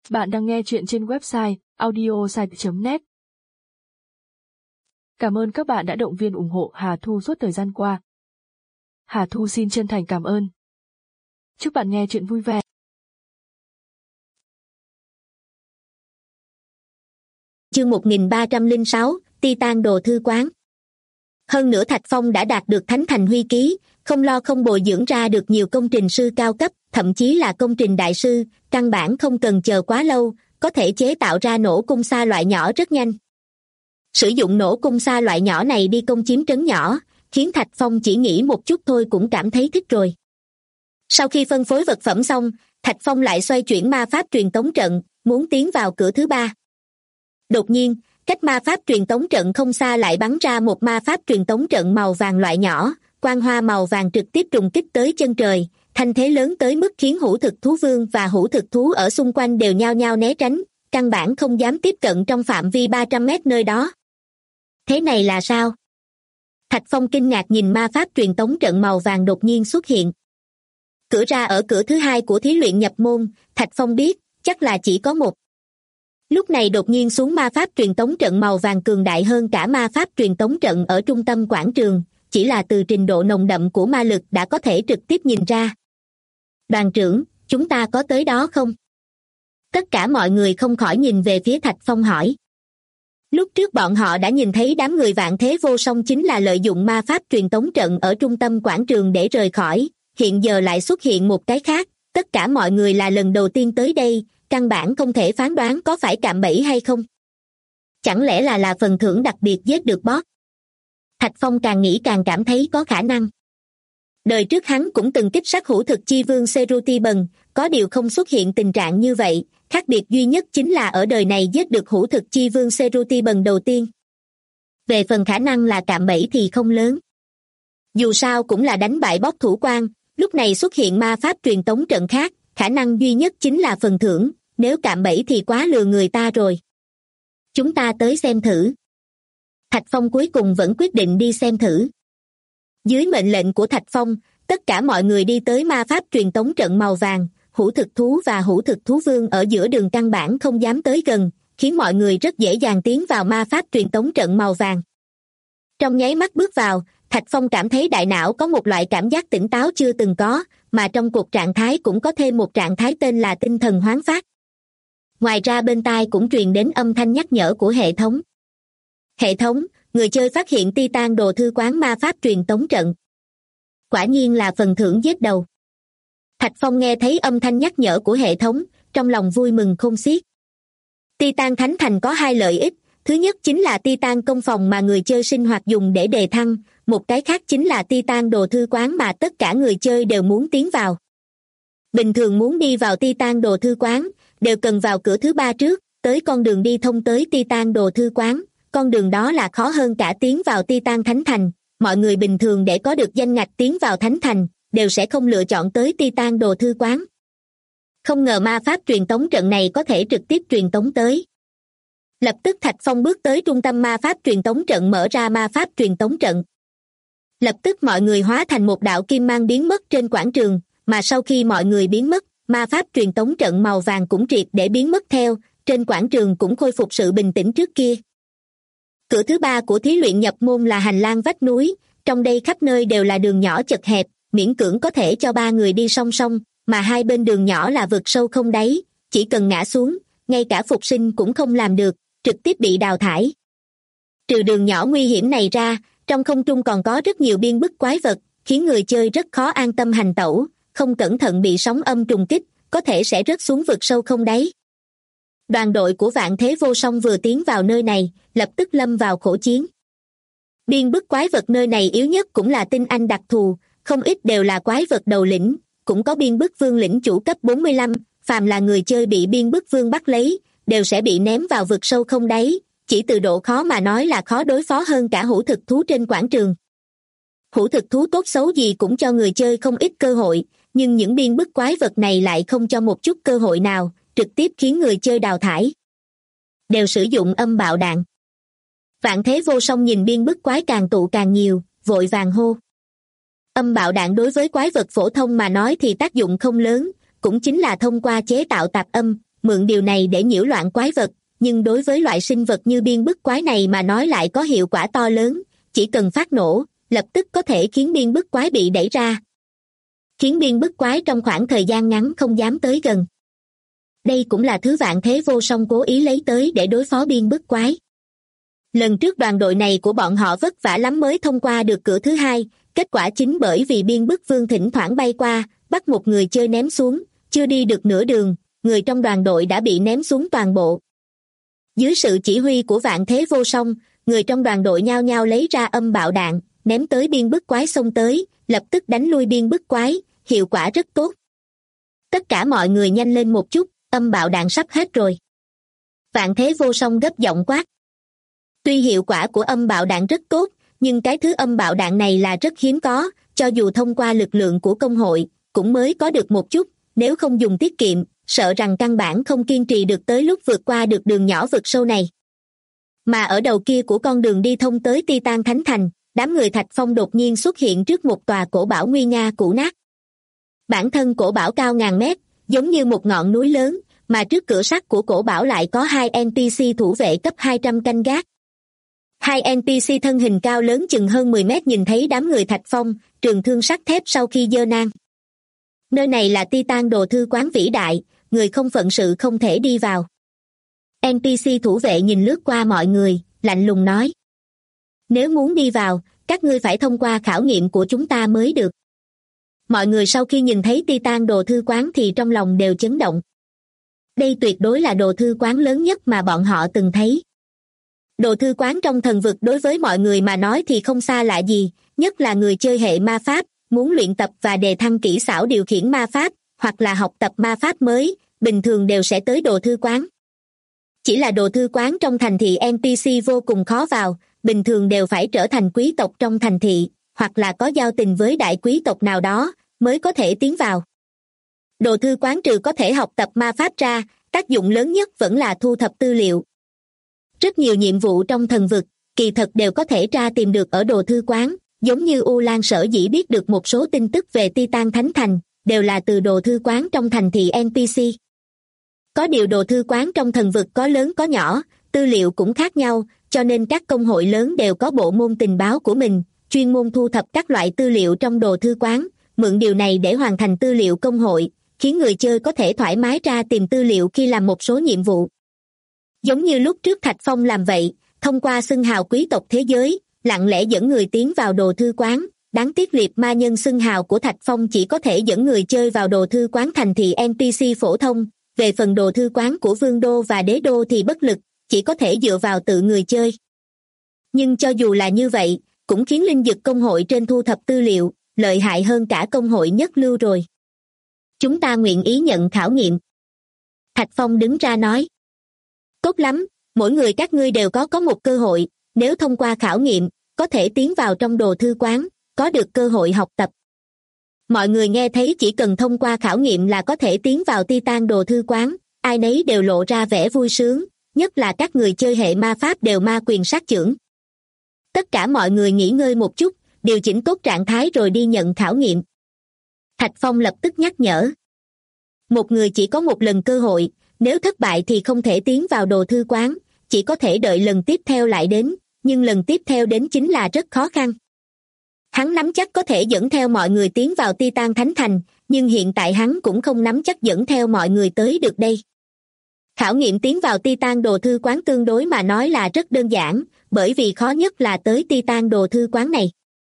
Bạn đang nghe chuyện trên website audiosite.net. Cảm ơn các bạn đã động viên ủng hộ Hà Thu suốt thời gian qua. Hà Thu xin chân thành cảm ơn. Chúc bạn nghe chuyện vui vẻ. Chương 1306, Titan Đồ Thư Quán. Hơn nữa Thạch Phong đã đạt được Thánh Thành Huy Ký, không lo không bồi dưỡng ra được nhiều công trình sư cao cấp, thậm chí là công trình đại sư, căn bản không cần chờ quá lâu, có thể chế tạo ra nổ cung xa loại nhỏ rất nhanh. Sử dụng nổ cung xa loại nhỏ này đi công chiếm trấn nhỏ, khiến Thạch Phong chỉ nghĩ một chút thôi cũng cảm thấy thích rồi. Sau khi phân phối vật phẩm xong, Thạch Phong lại xoay chuyển ma pháp truyền tống trận, muốn tiến vào cửa thứ ba. Đột nhiên, cách ma pháp truyền tống trận không xa lại bắn ra một ma pháp truyền tống trận màu vàng loại nhỏ, quang hoa màu vàng trực tiếp trùng kích tới chân trời, thanh thế lớn tới mức khiến hữu thực thú vương và hữu thực thú ở xung quanh đều nhao nhao né tránh, căn bản không dám tiếp cận trong phạm vi 300 mét nơi đó. Thế này là sao? Thạch Phong kinh ngạc nhìn ma pháp truyền tống trận màu vàng đột nhiên xuất hiện. Cửa ra ở cửa thứ hai của thí luyện nhập môn, Thạch Phong biết, chắc là chỉ có một. Lúc này đột nhiên xuống ma pháp truyền tống trận màu vàng cường đại hơn cả ma pháp truyền tống trận ở trung tâm quảng trường, chỉ là từ trình độ nồng đậm của ma lực đã có thể trực tiếp nhìn ra. Đoàn trưởng, chúng ta có tới đó không? Tất cả mọi người không khỏi nhìn về phía Thạch Phong hỏi. Lúc trước bọn họ đã nhìn thấy đám người Vạn Thế Vô Song chính là lợi dụng ma pháp truyền tống trận ở trung tâm quảng trường để rời khỏi, hiện giờ lại xuất hiện một cái khác, tất cả mọi người là lần đầu tiên tới đây, căn bản không thể phán đoán có phải cạm bẫy hay không. Chẳng lẽ là phần thưởng đặc biệt giết được boss? Thạch Phong càng nghĩ càng cảm thấy có khả năng. Đời trước hắn cũng từng kích sát hữu thực chi vương Serutiban, có điều không xuất hiện tình trạng như vậy, khác biệt duy nhất chính là ở đời này giết được hữu thực chi vương Serutiban đầu tiên. Về phần khả năng là cạm bẫy thì không lớn. Dù sao cũng là đánh bại boss thủ quan, lúc này xuất hiện ma pháp truyền tống trận khác, khả năng duy nhất chính là phần thưởng, nếu cạm bẫy thì quá lừa người ta rồi. Chúng ta tới xem thử. Thạch Phong cuối cùng vẫn quyết định đi xem thử. Dưới mệnh lệnh của Thạch Phong, tất cả mọi người đi tới ma pháp truyền tống trận màu vàng, hữu thực thú và hữu thực thú vương ở giữa đường căn bản không dám tới gần, khiến mọi người rất dễ dàng tiến vào ma pháp truyền tống trận màu vàng. Trong nháy mắt bước vào, Thạch Phong cảm thấy đại não có một loại cảm giác tỉnh táo chưa từng có, mà trong cuộc trạng thái cũng có thêm một trạng thái tên là tinh thần hoán phát. Ngoài ra bên tai cũng truyền đến âm thanh nhắc nhở của hệ thống. Hệ thống, người chơi phát hiện Titan Đồ Thư Quán ma pháp truyền tống trận. Quả nhiên là phần thưởng giết đầu. Thạch Phong nghe thấy âm thanh nhắc nhở của hệ thống, trong lòng vui mừng khôn xiết. Titan Thánh Thành có hai lợi ích, thứ nhất chính là Titan công phòng mà người chơi sinh hoạt dùng để đề thăng, một cái khác chính là Titan Đồ Thư Quán mà tất cả người chơi đều muốn tiến vào. Bình thường muốn đi vào Titan Đồ Thư Quán, đều cần vào cửa thứ ba trước, tới con đường đi thông tới Titan Đồ Thư Quán, con đường đó là khó hơn cả tiến vào Titan Thánh Thành, mọi người bình thường để có được danh ngạch tiến vào Thánh Thành, đều sẽ không lựa chọn tới Titan Đồ Thư Quán. Không ngờ ma pháp truyền tống trận này có thể trực tiếp truyền tống tới. Lập tức Thạch Phong bước tới trung tâm ma pháp truyền tống trận mở ra ma pháp truyền tống trận. Lập tức mọi người hóa thành một đạo kim mang biến mất trên quảng trường, mà sau khi mọi người biến mất, ma pháp truyền tống trận màu vàng cũng triệt để biến mất theo, trên quảng trường cũng khôi phục sự bình tĩnh trước kia. Cửa thứ ba của thí luyện nhập môn là hành lang vách núi, trong đây khắp nơi đều là đường nhỏ chật hẹp, miễn cưỡng có thể cho ba người đi song song, mà hai bên đường nhỏ là vực sâu không đáy, chỉ cần ngã xuống, ngay cả phục sinh cũng không làm được, trực tiếp bị đào thải. Trừ đường nhỏ nguy hiểm này ra, trong không trung còn có rất nhiều biên bức quái vật, khiến người chơi rất khó an tâm hành tẩu, không cẩn thận bị sóng âm trùng kích, có thể sẽ rớt xuống vực sâu không đáy. Đoàn đội của Vạn Thế Vô Song vừa tiến vào nơi này, lập tức lâm vào khổ chiến. Biên bức quái vật nơi này yếu nhất cũng là tinh anh đặc thù, không ít đều là quái vật đầu lĩnh, cũng có biên bức vương lĩnh chủ cấp 45, phàm là người chơi bị biên bức vương bắt lấy, đều sẽ bị ném vào vực sâu không đáy, chỉ từ độ khó mà nói là khó đối phó hơn cả hữu thực thú trên quảng trường. Hữu thực thú tốt xấu gì cũng cho người chơi không ít cơ hội, nhưng những biên bức quái vật này lại không cho một chút cơ hội nào, trực tiếp khiến người chơi đào thải. Đều sử dụng âm bạo đạn. Vạn Thế Vô Song nhìn biên bức quái càng tụ càng nhiều, vội vàng hô. Âm bạo đạn đối với quái vật phổ thông mà nói thì tác dụng không lớn, cũng chính là thông qua chế tạo tạp âm, mượn điều này để nhiễu loạn quái vật, nhưng đối với loại sinh vật như biên bức quái này mà nói lại có hiệu quả to lớn, chỉ cần phát nổ, lập tức có thể khiến biên bức quái bị đẩy ra, khiến biên bức quái trong khoảng thời gian ngắn không dám tới gần. Đây cũng là thứ Vạn Thế Vô Song cố ý lấy tới để đối phó biên bức quái. Lần trước đoàn đội này của bọn họ vất vả lắm mới thông qua được cửa thứ hai, kết quả chính bởi vì biên bức vương thỉnh thoảng bay qua, bắt một người chơi ném xuống, chưa đi được nửa đường, người trong đoàn đội đã bị ném xuống toàn bộ. Dưới sự chỉ huy của Vạn Thế Vô Song, người trong đoàn đội nhao nhao lấy ra âm bạo đạn, ném tới biên bức quái xông tới, lập tức đánh lui biên bức quái, hiệu quả rất tốt. Tất cả mọi người nhanh lên một chút, âm bạo đạn sắp hết rồi. Vạn Thế Vô Song gấp giọng quát. Tuy hiệu quả của âm bạo đạn rất tốt, nhưng cái thứ âm bạo đạn này là rất hiếm có, cho dù thông qua lực lượng của công hội, cũng mới có được một chút, nếu không dùng tiết kiệm, sợ rằng căn bản không kiên trì được tới lúc vượt qua được đường nhỏ vực sâu này. Mà ở đầu kia của con đường đi thông tới Titan Thánh Thành, đám người Thạch Phong đột nhiên xuất hiện trước một tòa cổ bảo nguy nga cũ nát. Bản thân cổ bảo cao ngàn mét, giống như một ngọn núi lớn, mà trước cửa sắt của cổ bảo lại có 2 NPC thủ vệ cấp 200 canh gác. 2 NPC thân hình cao lớn chừng hơn 10 mét nhìn thấy đám người Thạch Phong, trường thương sắt thép sau khi giơ nang. Nơi này là Titan đồ thư quán vĩ đại, người không phận sự không thể đi vào. NPC thủ vệ nhìn lướt qua mọi người, lạnh lùng nói. Nếu muốn đi vào, các ngươi phải thông qua khảo nghiệm của chúng ta mới được. Mọi người sau khi nhìn thấy Titan đồ thư quán thì trong lòng đều chấn động. Đây tuyệt đối là đồ thư quán lớn nhất mà bọn họ từng thấy. Đồ thư quán trong thần vực đối với mọi người mà nói thì không xa lạ gì, nhất là người chơi hệ ma pháp, muốn luyện tập và đề thăng kỹ xảo điều khiển ma pháp, hoặc là học tập ma pháp mới, bình thường đều sẽ tới đồ thư quán. Chỉ là đồ thư quán trong thành thị NPC vô cùng khó vào, bình thường đều phải trở thành quý tộc trong thành thị, hoặc là có giao tình với đại quý tộc nào đó, mới có thể tiến vào. Đồ thư quán trừ có thể học tập ma pháp ra, tác dụng lớn nhất vẫn là thu thập tư liệu. Rất nhiều nhiệm vụ trong thần vực, kỳ thật đều có thể tra tìm được ở đồ thư quán, giống như U Lan sở dĩ biết được một số tin tức về Titan Thánh Thành, đều là từ đồ thư quán trong thành thị NPC. Có điều đồ thư quán trong thần vực có lớn có nhỏ, tư liệu cũng khác nhau, cho nên các công hội lớn đều có bộ môn tình báo của mình, chuyên môn thu thập các loại tư liệu trong đồ thư quán, mượn điều này để hoàn thành tư liệu công hội, khiến người chơi có thể thoải mái ra tìm tư liệu khi làm một số nhiệm vụ. Giống như lúc trước Thạch Phong làm vậy, thông qua xưng hào quý tộc thế giới, lặng lẽ dẫn người tiến vào đồ thư quán, đáng tiếc liệt ma nhân xưng hào của Thạch Phong chỉ có thể dẫn người chơi vào đồ thư quán thành thị NPC phổ thông, về phần đồ thư quán của Vương Đô và Đế Đô thì bất lực, chỉ có thể dựa vào tự người chơi. Nhưng cho dù là như vậy, cũng khiến linh dực công hội trên thu thập tư liệu, lợi hại hơn cả công hội nhất lưu rồi. Chúng ta nguyện ý nhận khảo nghiệm. Thạch Phong đứng ra nói. Tốt lắm, mỗi người các ngươi đều có một cơ hội, nếu thông qua khảo nghiệm, có thể tiến vào trong đồ thư quán, có được cơ hội học tập. Mọi người nghe thấy chỉ cần thông qua khảo nghiệm là có thể tiến vào Titan đồ thư quán, ai nấy đều lộ ra vẻ vui sướng, nhất là các người chơi hệ ma pháp đều ma quyền sát chưởng. Tất cả mọi người nghỉ ngơi một chút, điều chỉnh tốt trạng thái rồi đi nhận khảo nghiệm. Thạch Phong lập tức nhắc nhở. Một người chỉ có một lần cơ hội, nếu thất bại thì không thể tiến vào đồ thư quán, chỉ có thể đợi lần tiếp theo lại đến, nhưng lần tiếp theo đến chính là rất khó khăn. Hắn nắm chắc có thể dẫn theo mọi người tiến vào Titan Thánh Thành, nhưng hiện tại hắn cũng không nắm chắc dẫn theo mọi người tới được đây. Khảo nghiệm tiến vào Titan đồ thư quán tương đối mà nói là rất đơn giản, bởi vì khó nhất là tới Titan đồ thư quán này.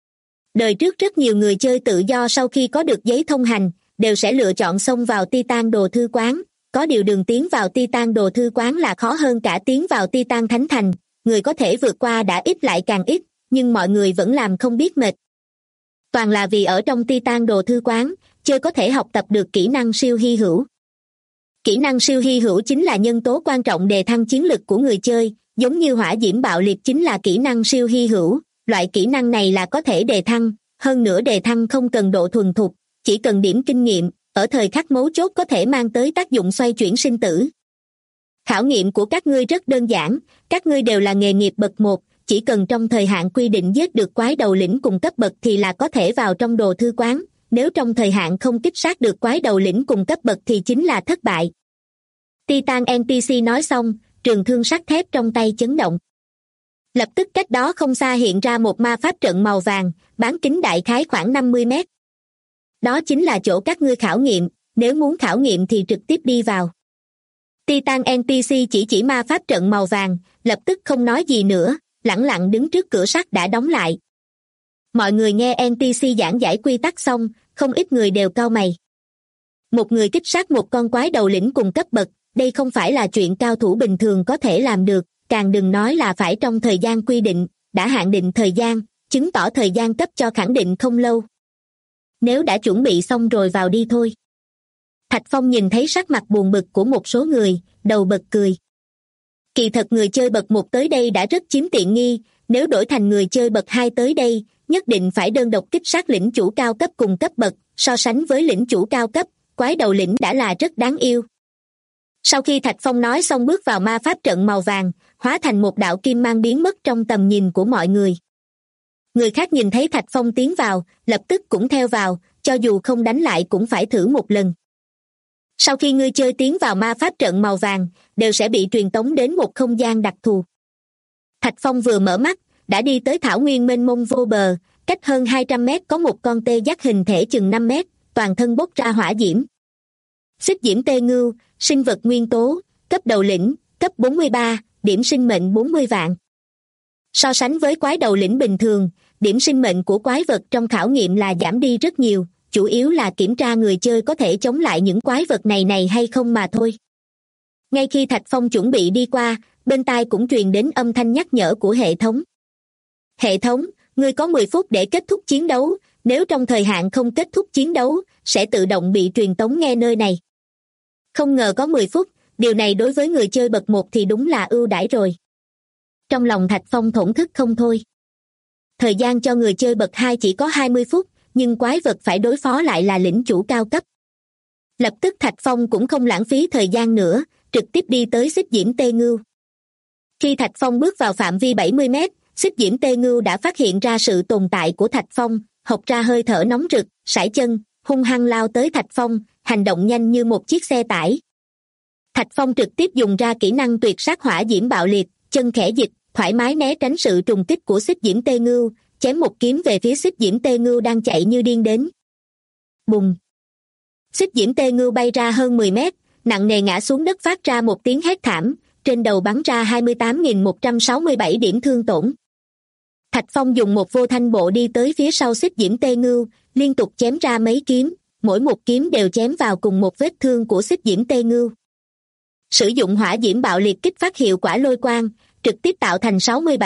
Đời trước rất nhiều người chơi tự do sau khi có được giấy thông hành, đều sẽ lựa chọn xông vào Titan đồ thư quán, có điều đường tiến vào Titan đồ thư quán là khó hơn cả tiến vào Titan Thánh Thành, người có thể vượt qua đã ít lại càng ít, nhưng mọi người vẫn làm không biết mệt. Toàn là vì ở trong Titan đồ thư quán, chơi có thể học tập được kỹ năng siêu hy hữu. Kỹ năng siêu hy hữu chính là nhân tố quan trọng đề thăng chiến lực của người chơi, giống như hỏa diễm bạo liệt chính là kỹ năng siêu hy hữu, loại kỹ năng này là có thể đề thăng, hơn nữa đề thăng không cần độ thuần thục, chỉ cần điểm kinh nghiệm, ở thời khắc mấu chốt có thể mang tới tác dụng xoay chuyển sinh tử. Khảo nghiệm của các ngươi rất đơn giản, các ngươi đều là nghề nghiệp bậc 1, chỉ cần trong thời hạn quy định giết được quái đầu lĩnh cùng cấp bậc thì là có thể vào trong đồ thư quán, nếu trong thời hạn không kích sát được quái đầu lĩnh cùng cấp bậc thì chính là thất bại. Titan NPC nói xong, trường thương sắt thép trong tay chấn động. Lập tức cách đó không xa hiện ra một ma pháp trận màu vàng, bán kính đại khái khoảng 50 mét. Đó chính là chỗ các ngươi khảo nghiệm, nếu muốn khảo nghiệm thì trực tiếp đi vào. Titan NPC chỉ ma pháp trận màu vàng, lập tức không nói gì nữa, lẳng lặng đứng trước cửa sắt đã đóng lại. Mọi người nghe NPC giảng giải quy tắc xong, không ít người đều cau mày. Một người kích sát một con quái đầu lĩnh cùng cấp bậc, đây không phải là chuyện cao thủ bình thường có thể làm được, càng đừng nói là phải trong thời gian quy định, đã hạn định thời gian, chứng tỏ thời gian cấp cho khẳng định không lâu. Nếu đã chuẩn bị xong rồi vào đi thôi. Thạch Phong nhìn thấy sắc mặt buồn bực của một số người, đầu bật cười. Kỳ thật người chơi bậc 1 tới đây đã rất chiếm tiện nghi, nếu đổi thành người chơi bậc 2 tới đây, nhất định phải đơn độc kích sát lĩnh chủ cao cấp cùng cấp bậc, so sánh với lĩnh chủ cao cấp, quái đầu lĩnh đã là rất đáng yêu. Sau khi Thạch Phong nói xong bước vào ma pháp trận màu vàng, hóa thành một đạo kim mang biến mất trong tầm nhìn của mọi người. Người khác nhìn thấy Thạch Phong tiến vào, lập tức cũng theo vào, cho dù không đánh lại cũng phải thử một lần. Sau khi người chơi tiến vào ma pháp trận màu vàng, đều sẽ bị truyền tống đến một không gian đặc thù. Thạch Phong vừa mở mắt, đã đi tới thảo nguyên mênh mông vô bờ, cách hơn 200 mét có một con tê giác hình thể chừng 5 mét, toàn thân bốc ra hỏa diễm. Xích diễm tê ngưu, sinh vật nguyên tố, cấp đầu lĩnh, cấp 43, điểm sinh mệnh 40 vạn. So sánh với quái đầu lĩnh bình thường, điểm sinh mệnh của quái vật trong khảo nghiệm là giảm đi rất nhiều, chủ yếu là kiểm tra người chơi có thể chống lại những quái vật này hay không mà thôi. Ngay khi Thạch Phong chuẩn bị đi qua, bên tai cũng truyền đến âm thanh nhắc nhở của hệ thống. Hệ thống, ngươi có 10 phút để kết thúc chiến đấu, nếu trong thời hạn không kết thúc chiến đấu, sẽ tự động bị truyền tống nghe nơi này. Không ngờ có 10 phút, điều này đối với người chơi bậc 1 thì đúng là ưu đãi rồi. Trong lòng Thạch Phong thổn thức không thôi. Thời gian cho người chơi bậc 2 chỉ có 20 phút, nhưng quái vật phải đối phó lại là lĩnh chủ cao cấp. Lập tức Thạch Phong cũng không lãng phí thời gian nữa, trực tiếp đi tới xích diễm tê ngưu. Khi Thạch Phong bước vào phạm vi 70 mét, xích diễm tê ngưu đã phát hiện ra sự tồn tại của Thạch Phong, hộc ra hơi thở nóng rực, sải chân, hung hăng lao tới Thạch Phong, hành động nhanh như một chiếc xe tải. Thạch Phong trực tiếp dùng ra kỹ năng tuyệt sát hỏa diễm bạo liệt, chân khẽ dịch, thoải mái né tránh sự trùng kích của xích diễm tê ngưu, chém một kiếm về phía xích diễm tê ngưu đang chạy như điên đến. Bùng! Xích diễm tê ngưu bay ra hơn 10 mét, nặng nề ngã xuống đất phát ra một tiếng hét thảm, trên đầu bắn ra 28.167 điểm thương tổn. Thạch Phong dùng một vô thanh bộ đi tới phía sau xích diễm tê ngưu, liên tục chém ra mấy kiếm, mỗi một kiếm đều chém vào cùng một vết thương của xích diễm tê ngưu. Sử dụng hỏa diễm bạo liệt kích phát hiệu quả lôi quang, trực tiếp tạo thành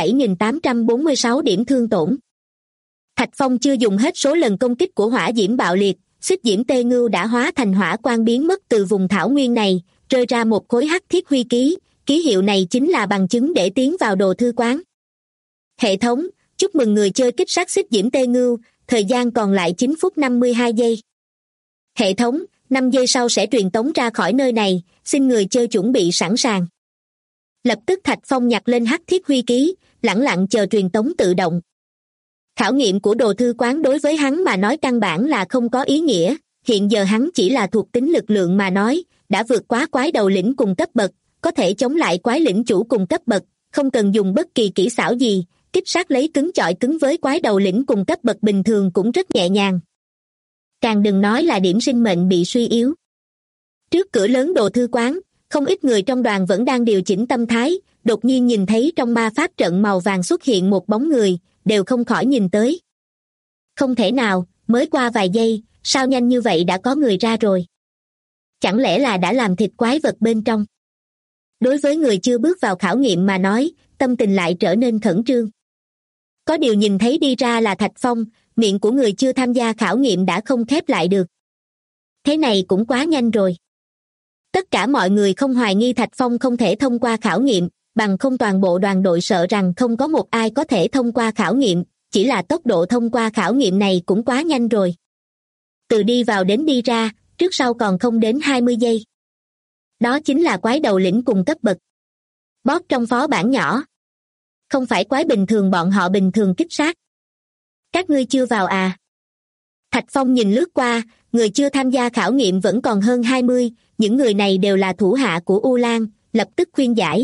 67.846 điểm thương tổn. Thạch Phong chưa dùng hết số lần công kích của hỏa diễm bạo liệt, xích diễm tê ngưu đã hóa thành hỏa quang biến mất từ vùng thảo nguyên này, rơi ra một khối hắc thiết huy ký, ký hiệu này chính là bằng chứng để tiến vào đồ thư quán. Hệ thống, chúc mừng người chơi kích sát xích diễm tê ngưu, thời gian còn lại 9 phút 52 giây. Hệ thống, 5 giây sau sẽ truyền tống ra khỏi nơi này, xin người chơi chuẩn bị sẵn sàng. Lập tức Thạch Phong nhặt lên hắc thiết huy ký, lẳng lặng chờ truyền tống tự động. Khảo nghiệm của đồ thư quán đối với hắn mà nói căn bản là không có ý nghĩa, hiện giờ hắn chỉ là thuộc tính lực lượng mà nói, đã vượt quá quái đầu lĩnh cùng cấp bậc, có thể chống lại quái lĩnh chủ cùng cấp bậc, không cần dùng bất kỳ kỹ xảo gì, kích sát lấy cứng chọi cứng với quái đầu lĩnh cùng cấp bậc bình thường cũng rất nhẹ nhàng. Càng đừng nói là điểm sinh mệnh bị suy yếu. Trước cửa lớn đồ thư quán, không ít người trong đoàn vẫn đang điều chỉnh tâm thái, đột nhiên nhìn thấy trong ma pháp trận màu vàng xuất hiện một bóng người, đều không khỏi nhìn tới. Không thể nào, mới qua vài giây, sao nhanh như vậy đã có người ra rồi? Chẳng lẽ là đã làm thịt quái vật bên trong? Đối với người chưa bước vào khảo nghiệm mà nói, tâm tình lại trở nên khẩn trương. Có điều nhìn thấy đi ra là Thạch Phong, miệng của người chưa tham gia khảo nghiệm đã không khép lại được. Thế này cũng quá nhanh rồi. Tất cả mọi người không hoài nghi Thạch Phong không thể thông qua khảo nghiệm, bằng không toàn bộ đoàn đội sợ rằng không có một ai có thể thông qua khảo nghiệm, chỉ là tốc độ thông qua khảo nghiệm này cũng quá nhanh rồi. Từ đi vào đến đi ra, trước sau còn không đến 20 giây. Đó chính là quái đầu lĩnh cùng cấp bậc. Boss trong phó bản nhỏ. Không phải quái bình thường bọn họ bình thường kích sát. Các ngươi chưa vào à? Thạch Phong nhìn lướt qua, người chưa tham gia khảo nghiệm vẫn còn hơn 20, những người này đều là thủ hạ của U Lan, lập tức khuyên giải.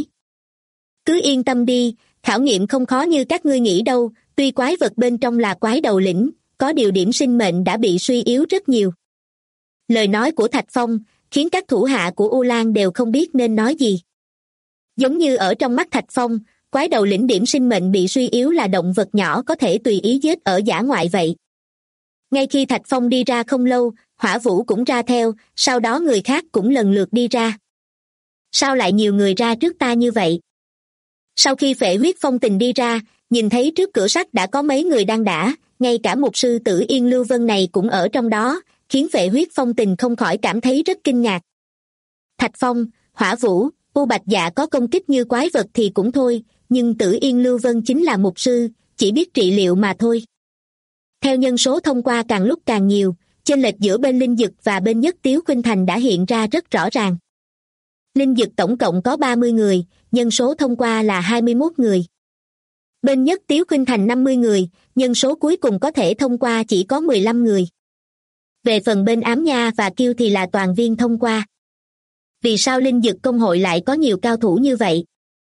Cứ yên tâm đi, khảo nghiệm không khó như các ngươi nghĩ đâu, tuy quái vật bên trong là quái đầu lĩnh, có điều điểm sinh mệnh đã bị suy yếu rất nhiều. Lời nói của Thạch Phong khiến các thủ hạ của U Lan đều không biết nên nói gì. Giống như ở trong mắt Thạch Phong, quái đầu lĩnh điểm sinh mệnh bị suy yếu là động vật nhỏ có thể tùy ý giết ở dã ngoại vậy. Ngay khi Thạch Phong đi ra không lâu, Hỏa Vũ cũng ra theo, sau đó người khác cũng lần lượt đi ra. Sao lại nhiều người ra trước ta như vậy? Sau khi Phệ Huyết Phong Tình đi ra, nhìn thấy trước cửa sắt đã có mấy người đang đả, ngay cả một sư tử Yên Lưu Vân này cũng ở trong đó, khiến Phệ Huyết Phong Tình không khỏi cảm thấy rất kinh ngạc. Thạch Phong, Hỏa Vũ, U Bạch Dạ có công kích như quái vật thì cũng thôi, nhưng Tử Yên Lưu Vân chính là mục sư, chỉ biết trị liệu mà thôi. Theo nhân số thông qua càng lúc càng nhiều, chênh lệch giữa bên Linh Dực và bên Nhất Tiếu Khuynh Thành đã hiện ra rất rõ ràng. Linh Dực tổng cộng có 30 người, nhân số thông qua là 21 người. Bên Nhất Tiếu Khuynh Thành 50 người, nhân số cuối cùng có thể thông qua chỉ có 15 người. Về phần bên Ám Nha và Kiêu thì là toàn viên thông qua. Vì sao Linh Dực công hội lại có nhiều cao thủ như vậy?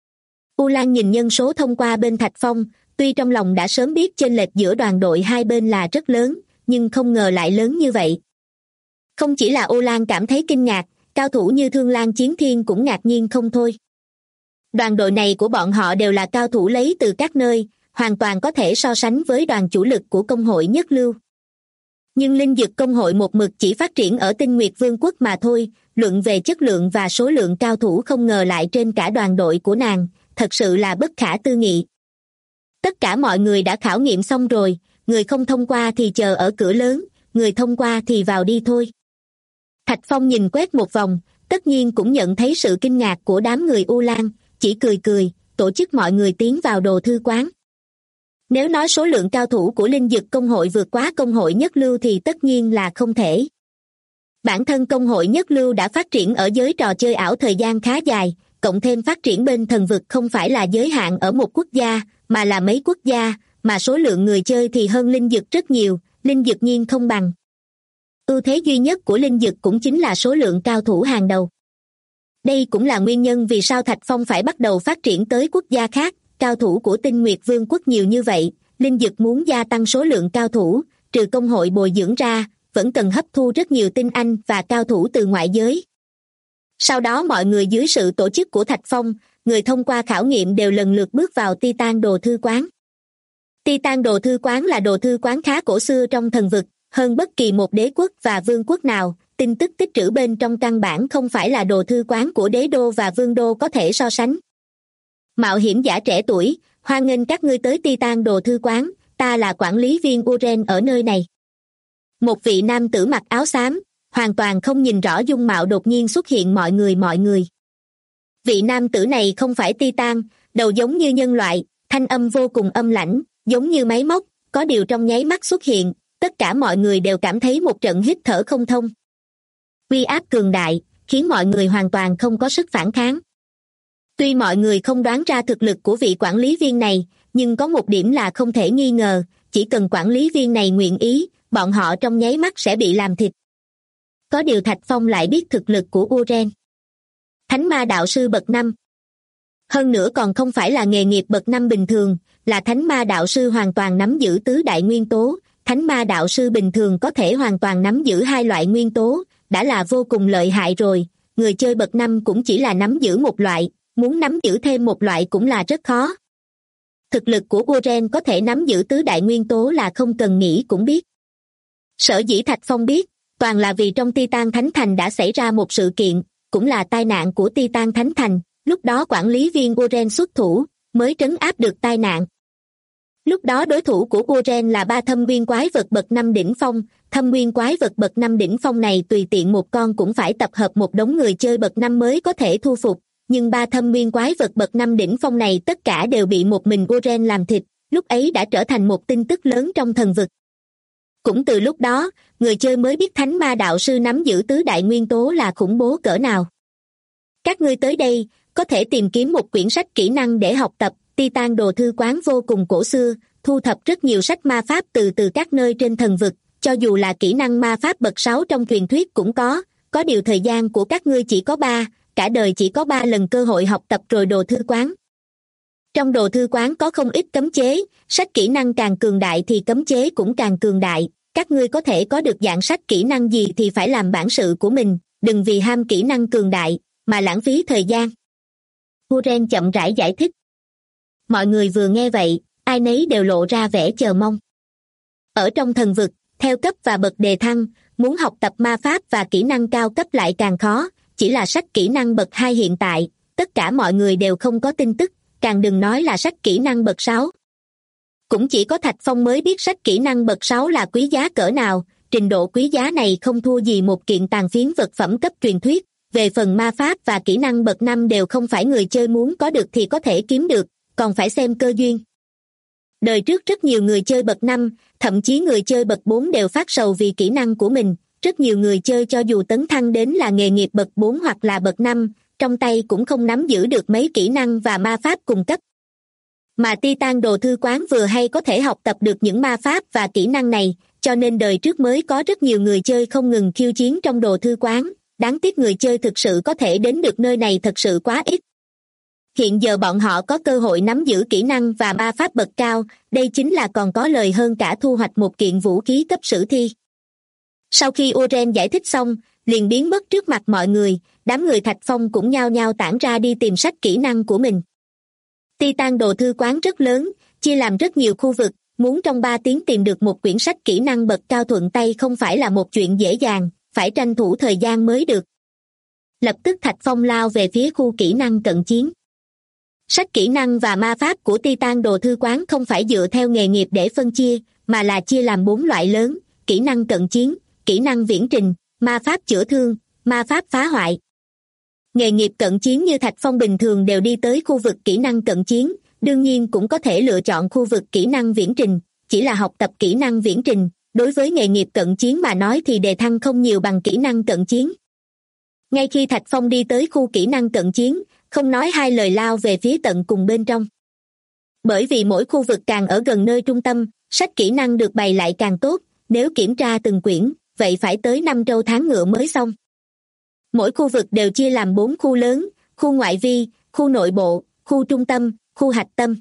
U Lan nhìn nhân số thông qua bên Thạch Phong, tuy trong lòng đã sớm biết chênh lệch giữa đoàn đội hai bên là rất lớn, nhưng không ngờ lại lớn như vậy. Không chỉ là U Lan cảm thấy kinh ngạc, cao thủ như Thương Lan Chiến Thiên cũng ngạc nhiên không thôi. Đoàn đội này của bọn họ đều là cao thủ lấy từ các nơi, hoàn toàn có thể so sánh với đoàn chủ lực của công hội Nhất Lưu. Nhưng Linh Dực công hội một mực chỉ phát triển ở Tinh Nguyệt Vương quốc mà thôi, luận về chất lượng và số lượng cao thủ không ngờ lại trên cả đoàn đội của nàng, thật sự là bất khả tư nghị. Tất cả mọi người đã khảo nghiệm xong rồi, người không thông qua thì chờ ở cửa lớn, người thông qua thì vào đi thôi. Thạch Phong nhìn quét một vòng, tất nhiên cũng nhận thấy sự kinh ngạc của đám người U Lan, chỉ cười cười, tổ chức mọi người tiến vào đồ thư quán. Nếu nói số lượng cao thủ của Linh Dực công hội vượt quá công hội Nhất Lưu thì tất nhiên là không thể. Bản thân công hội Nhất Lưu đã phát triển ở giới trò chơi ảo thời gian khá dài, cộng thêm phát triển bên thần vực không phải là giới hạn ở một quốc gia, mà là mấy quốc gia, mà số lượng người chơi thì hơn Linh Dực rất nhiều, Linh Dực nhiên không bằng. Ưu thế duy nhất của Linh Dực cũng chính là số lượng cao thủ hàng đầu. Đây cũng là nguyên nhân vì sao Thạch Phong phải bắt đầu phát triển tới quốc gia khác, cao thủ của Tinh Nguyệt Vương quốc nhiều như vậy, Linh Dực muốn gia tăng số lượng cao thủ, trừ công hội bồi dưỡng ra, vẫn cần hấp thu rất nhiều tinh anh và cao thủ từ ngoại giới. Sau đó mọi người dưới sự tổ chức của Thạch Phong, người thông qua khảo nghiệm đều lần lượt bước vào Titan đồ thư quán. Titan đồ thư quán là đồ thư quán khá cổ xưa trong thần vực, hơn bất kỳ một đế quốc và vương quốc nào, tin tức tích trữ bên trong căn bản không phải là đồ thư quán của đế đô và vương đô có thể so sánh. Mạo hiểm giả trẻ tuổi, hoan nghênh các ngươi tới Titan đồ thư quán, ta là quản lý viên Uren ở nơi này. Một vị nam tử mặc áo xám, hoàn toàn không nhìn rõ dung mạo đột nhiên xuất hiện mọi người. Vị nam tử này không phải Titan, đầu giống như nhân loại, thanh âm vô cùng âm lãnh, giống như máy móc, có điều trong nháy mắt xuất hiện, tất cả mọi người đều cảm thấy một trận hít thở không thông. Uy áp cường đại, khiến mọi người hoàn toàn không có sức phản kháng. Tuy mọi người không đoán ra thực lực của vị quản lý viên này, nhưng có một điểm là không thể nghi ngờ, chỉ cần quản lý viên này nguyện ý, bọn họ trong nháy mắt sẽ bị làm thịt. Có điều Thạch Phong lại biết thực lực của Uren. Thánh ma đạo sư bậc 5. Hơn nữa còn không phải là nghề nghiệp bậc 5 bình thường, là thánh ma đạo sư hoàn toàn nắm giữ tứ đại nguyên tố. Thánh ma đạo sư bình thường có thể hoàn toàn nắm giữ hai loại nguyên tố, đã là vô cùng lợi hại rồi, người chơi bậc 5 cũng chỉ là nắm giữ một loại, muốn nắm giữ thêm một loại cũng là rất khó. Thực lực của Uren có thể nắm giữ tứ đại nguyên tố là không cần nghĩ cũng biết. Sở dĩ Thạch Phong biết, toàn là vì trong Titan Thánh Thành đã xảy ra một sự kiện, cũng là tai nạn của Titan Thánh Thành, lúc đó quản lý viên Uren xuất thủ, mới trấn áp được tai nạn. Lúc đó đối thủ của Uren là 3 thâm nguyên quái vật bậc 5 đỉnh phong, thâm nguyên quái vật bậc 5 đỉnh phong này tùy tiện một con cũng phải tập hợp một đống người chơi bậc 5 mới có thể thu phục, nhưng 3 thâm nguyên quái vật bậc 5 đỉnh phong này tất cả đều bị một mình Uren làm thịt, lúc ấy đã trở thành một tin tức lớn trong thần vực. Cũng từ lúc đó, người chơi mới biết thánh ma đạo sư nắm giữ tứ đại nguyên tố là khủng bố cỡ nào. Các ngươi tới đây, có thể tìm kiếm một quyển sách kỹ năng để học tập, Titan đồ thư quán vô cùng cổ xưa, thu thập rất nhiều sách ma pháp từ các nơi trên thần vực, cho dù là kỹ năng ma pháp bậc 6 trong truyền thuyết cũng có, có điều thời gian của các ngươi chỉ có 3, cả đời chỉ có 3 lần cơ hội học tập rồi đồ thư quán. Trong đồ thư quán có không ít cấm chế, sách kỹ năng càng cường đại thì cấm chế cũng càng cường đại. Các ngươi có thể có được dạng sách kỹ năng gì thì phải làm bản sự của mình, đừng vì ham kỹ năng cường đại mà lãng phí thời gian. Uren chậm rãi giải thích. Mọi người vừa nghe vậy, ai nấy đều lộ ra vẻ chờ mong. Ở trong thần vực, theo cấp và bậc đề thăng, muốn học tập ma pháp và kỹ năng cao cấp lại càng khó, chỉ là sách kỹ năng bậc 2 hiện tại, tất cả mọi người đều không có tin tức, càng đừng nói là sách kỹ năng bậc 6. Cũng chỉ có Thạch Phong mới biết sách kỹ năng bậc 6 là quý giá cỡ nào, trình độ quý giá này không thua gì một kiện tàn phiến vật phẩm cấp truyền thuyết. Về phần ma pháp và kỹ năng bậc 5 đều không phải người chơi muốn có được thì có thể kiếm được, còn phải xem cơ duyên. Đời trước rất nhiều người chơi bậc 5, thậm chí người chơi bậc 4 đều phát sầu vì kỹ năng của mình. Rất nhiều người chơi cho dù tấn thăng đến là nghề nghiệp bậc 4 hoặc là bậc 5, trong tay cũng không nắm giữ được mấy kỹ năng và ma pháp cùng cấp. Mà Titan đồ thư quán vừa hay có thể học tập được những ma pháp và kỹ năng này, cho nên đời trước mới có rất nhiều người chơi không ngừng khiêu chiến trong đồ thư quán. Đáng tiếc người chơi thực sự có thể đến được nơi này thật sự quá ít. Hiện giờ bọn họ có cơ hội nắm giữ kỹ năng và ma pháp bậc cao, đây chính là còn có lời hơn cả thu hoạch một kiện vũ khí cấp sử thi. Sau khi Uren giải thích xong, liền biến mất trước mặt mọi người, đám người Thạch Phong cũng nhao nhao tản ra đi tìm sách kỹ năng của mình. Titan đồ thư quán rất lớn, chia làm rất nhiều khu vực, muốn trong 3 tiếng tìm được một quyển sách kỹ năng bậc cao thuận tay không phải là một chuyện dễ dàng, phải tranh thủ thời gian mới được. Lập tức Thạch Phong lao về phía khu kỹ năng cận chiến. Sách kỹ năng và ma pháp của Titan đồ thư quán không phải dựa theo nghề nghiệp để phân chia, mà là chia làm 4 loại lớn: kỹ năng cận chiến, kỹ năng viễn trình, ma pháp chữa thương, ma pháp phá hoại. Nghề nghiệp cận chiến như Thạch Phong bình thường đều đi tới khu vực kỹ năng cận chiến, đương nhiên cũng có thể lựa chọn khu vực kỹ năng viễn trình, chỉ là học tập kỹ năng viễn trình. Đối với nghề nghiệp cận chiến mà nói thì đề thăng không nhiều bằng kỹ năng cận chiến. Ngay khi Thạch Phong đi tới khu kỹ năng cận chiến, không nói hai lời lao về phía tận cùng bên trong. Bởi vì mỗi khu vực càng ở gần nơi trung tâm, sách kỹ năng được bày lại càng tốt, nếu kiểm tra từng quyển, vậy phải tới 5 trâu tháng ngựa mới xong. Mỗi khu vực đều chia làm 4 khu lớn: khu ngoại vi, khu nội bộ, khu trung tâm, khu hạch tâm.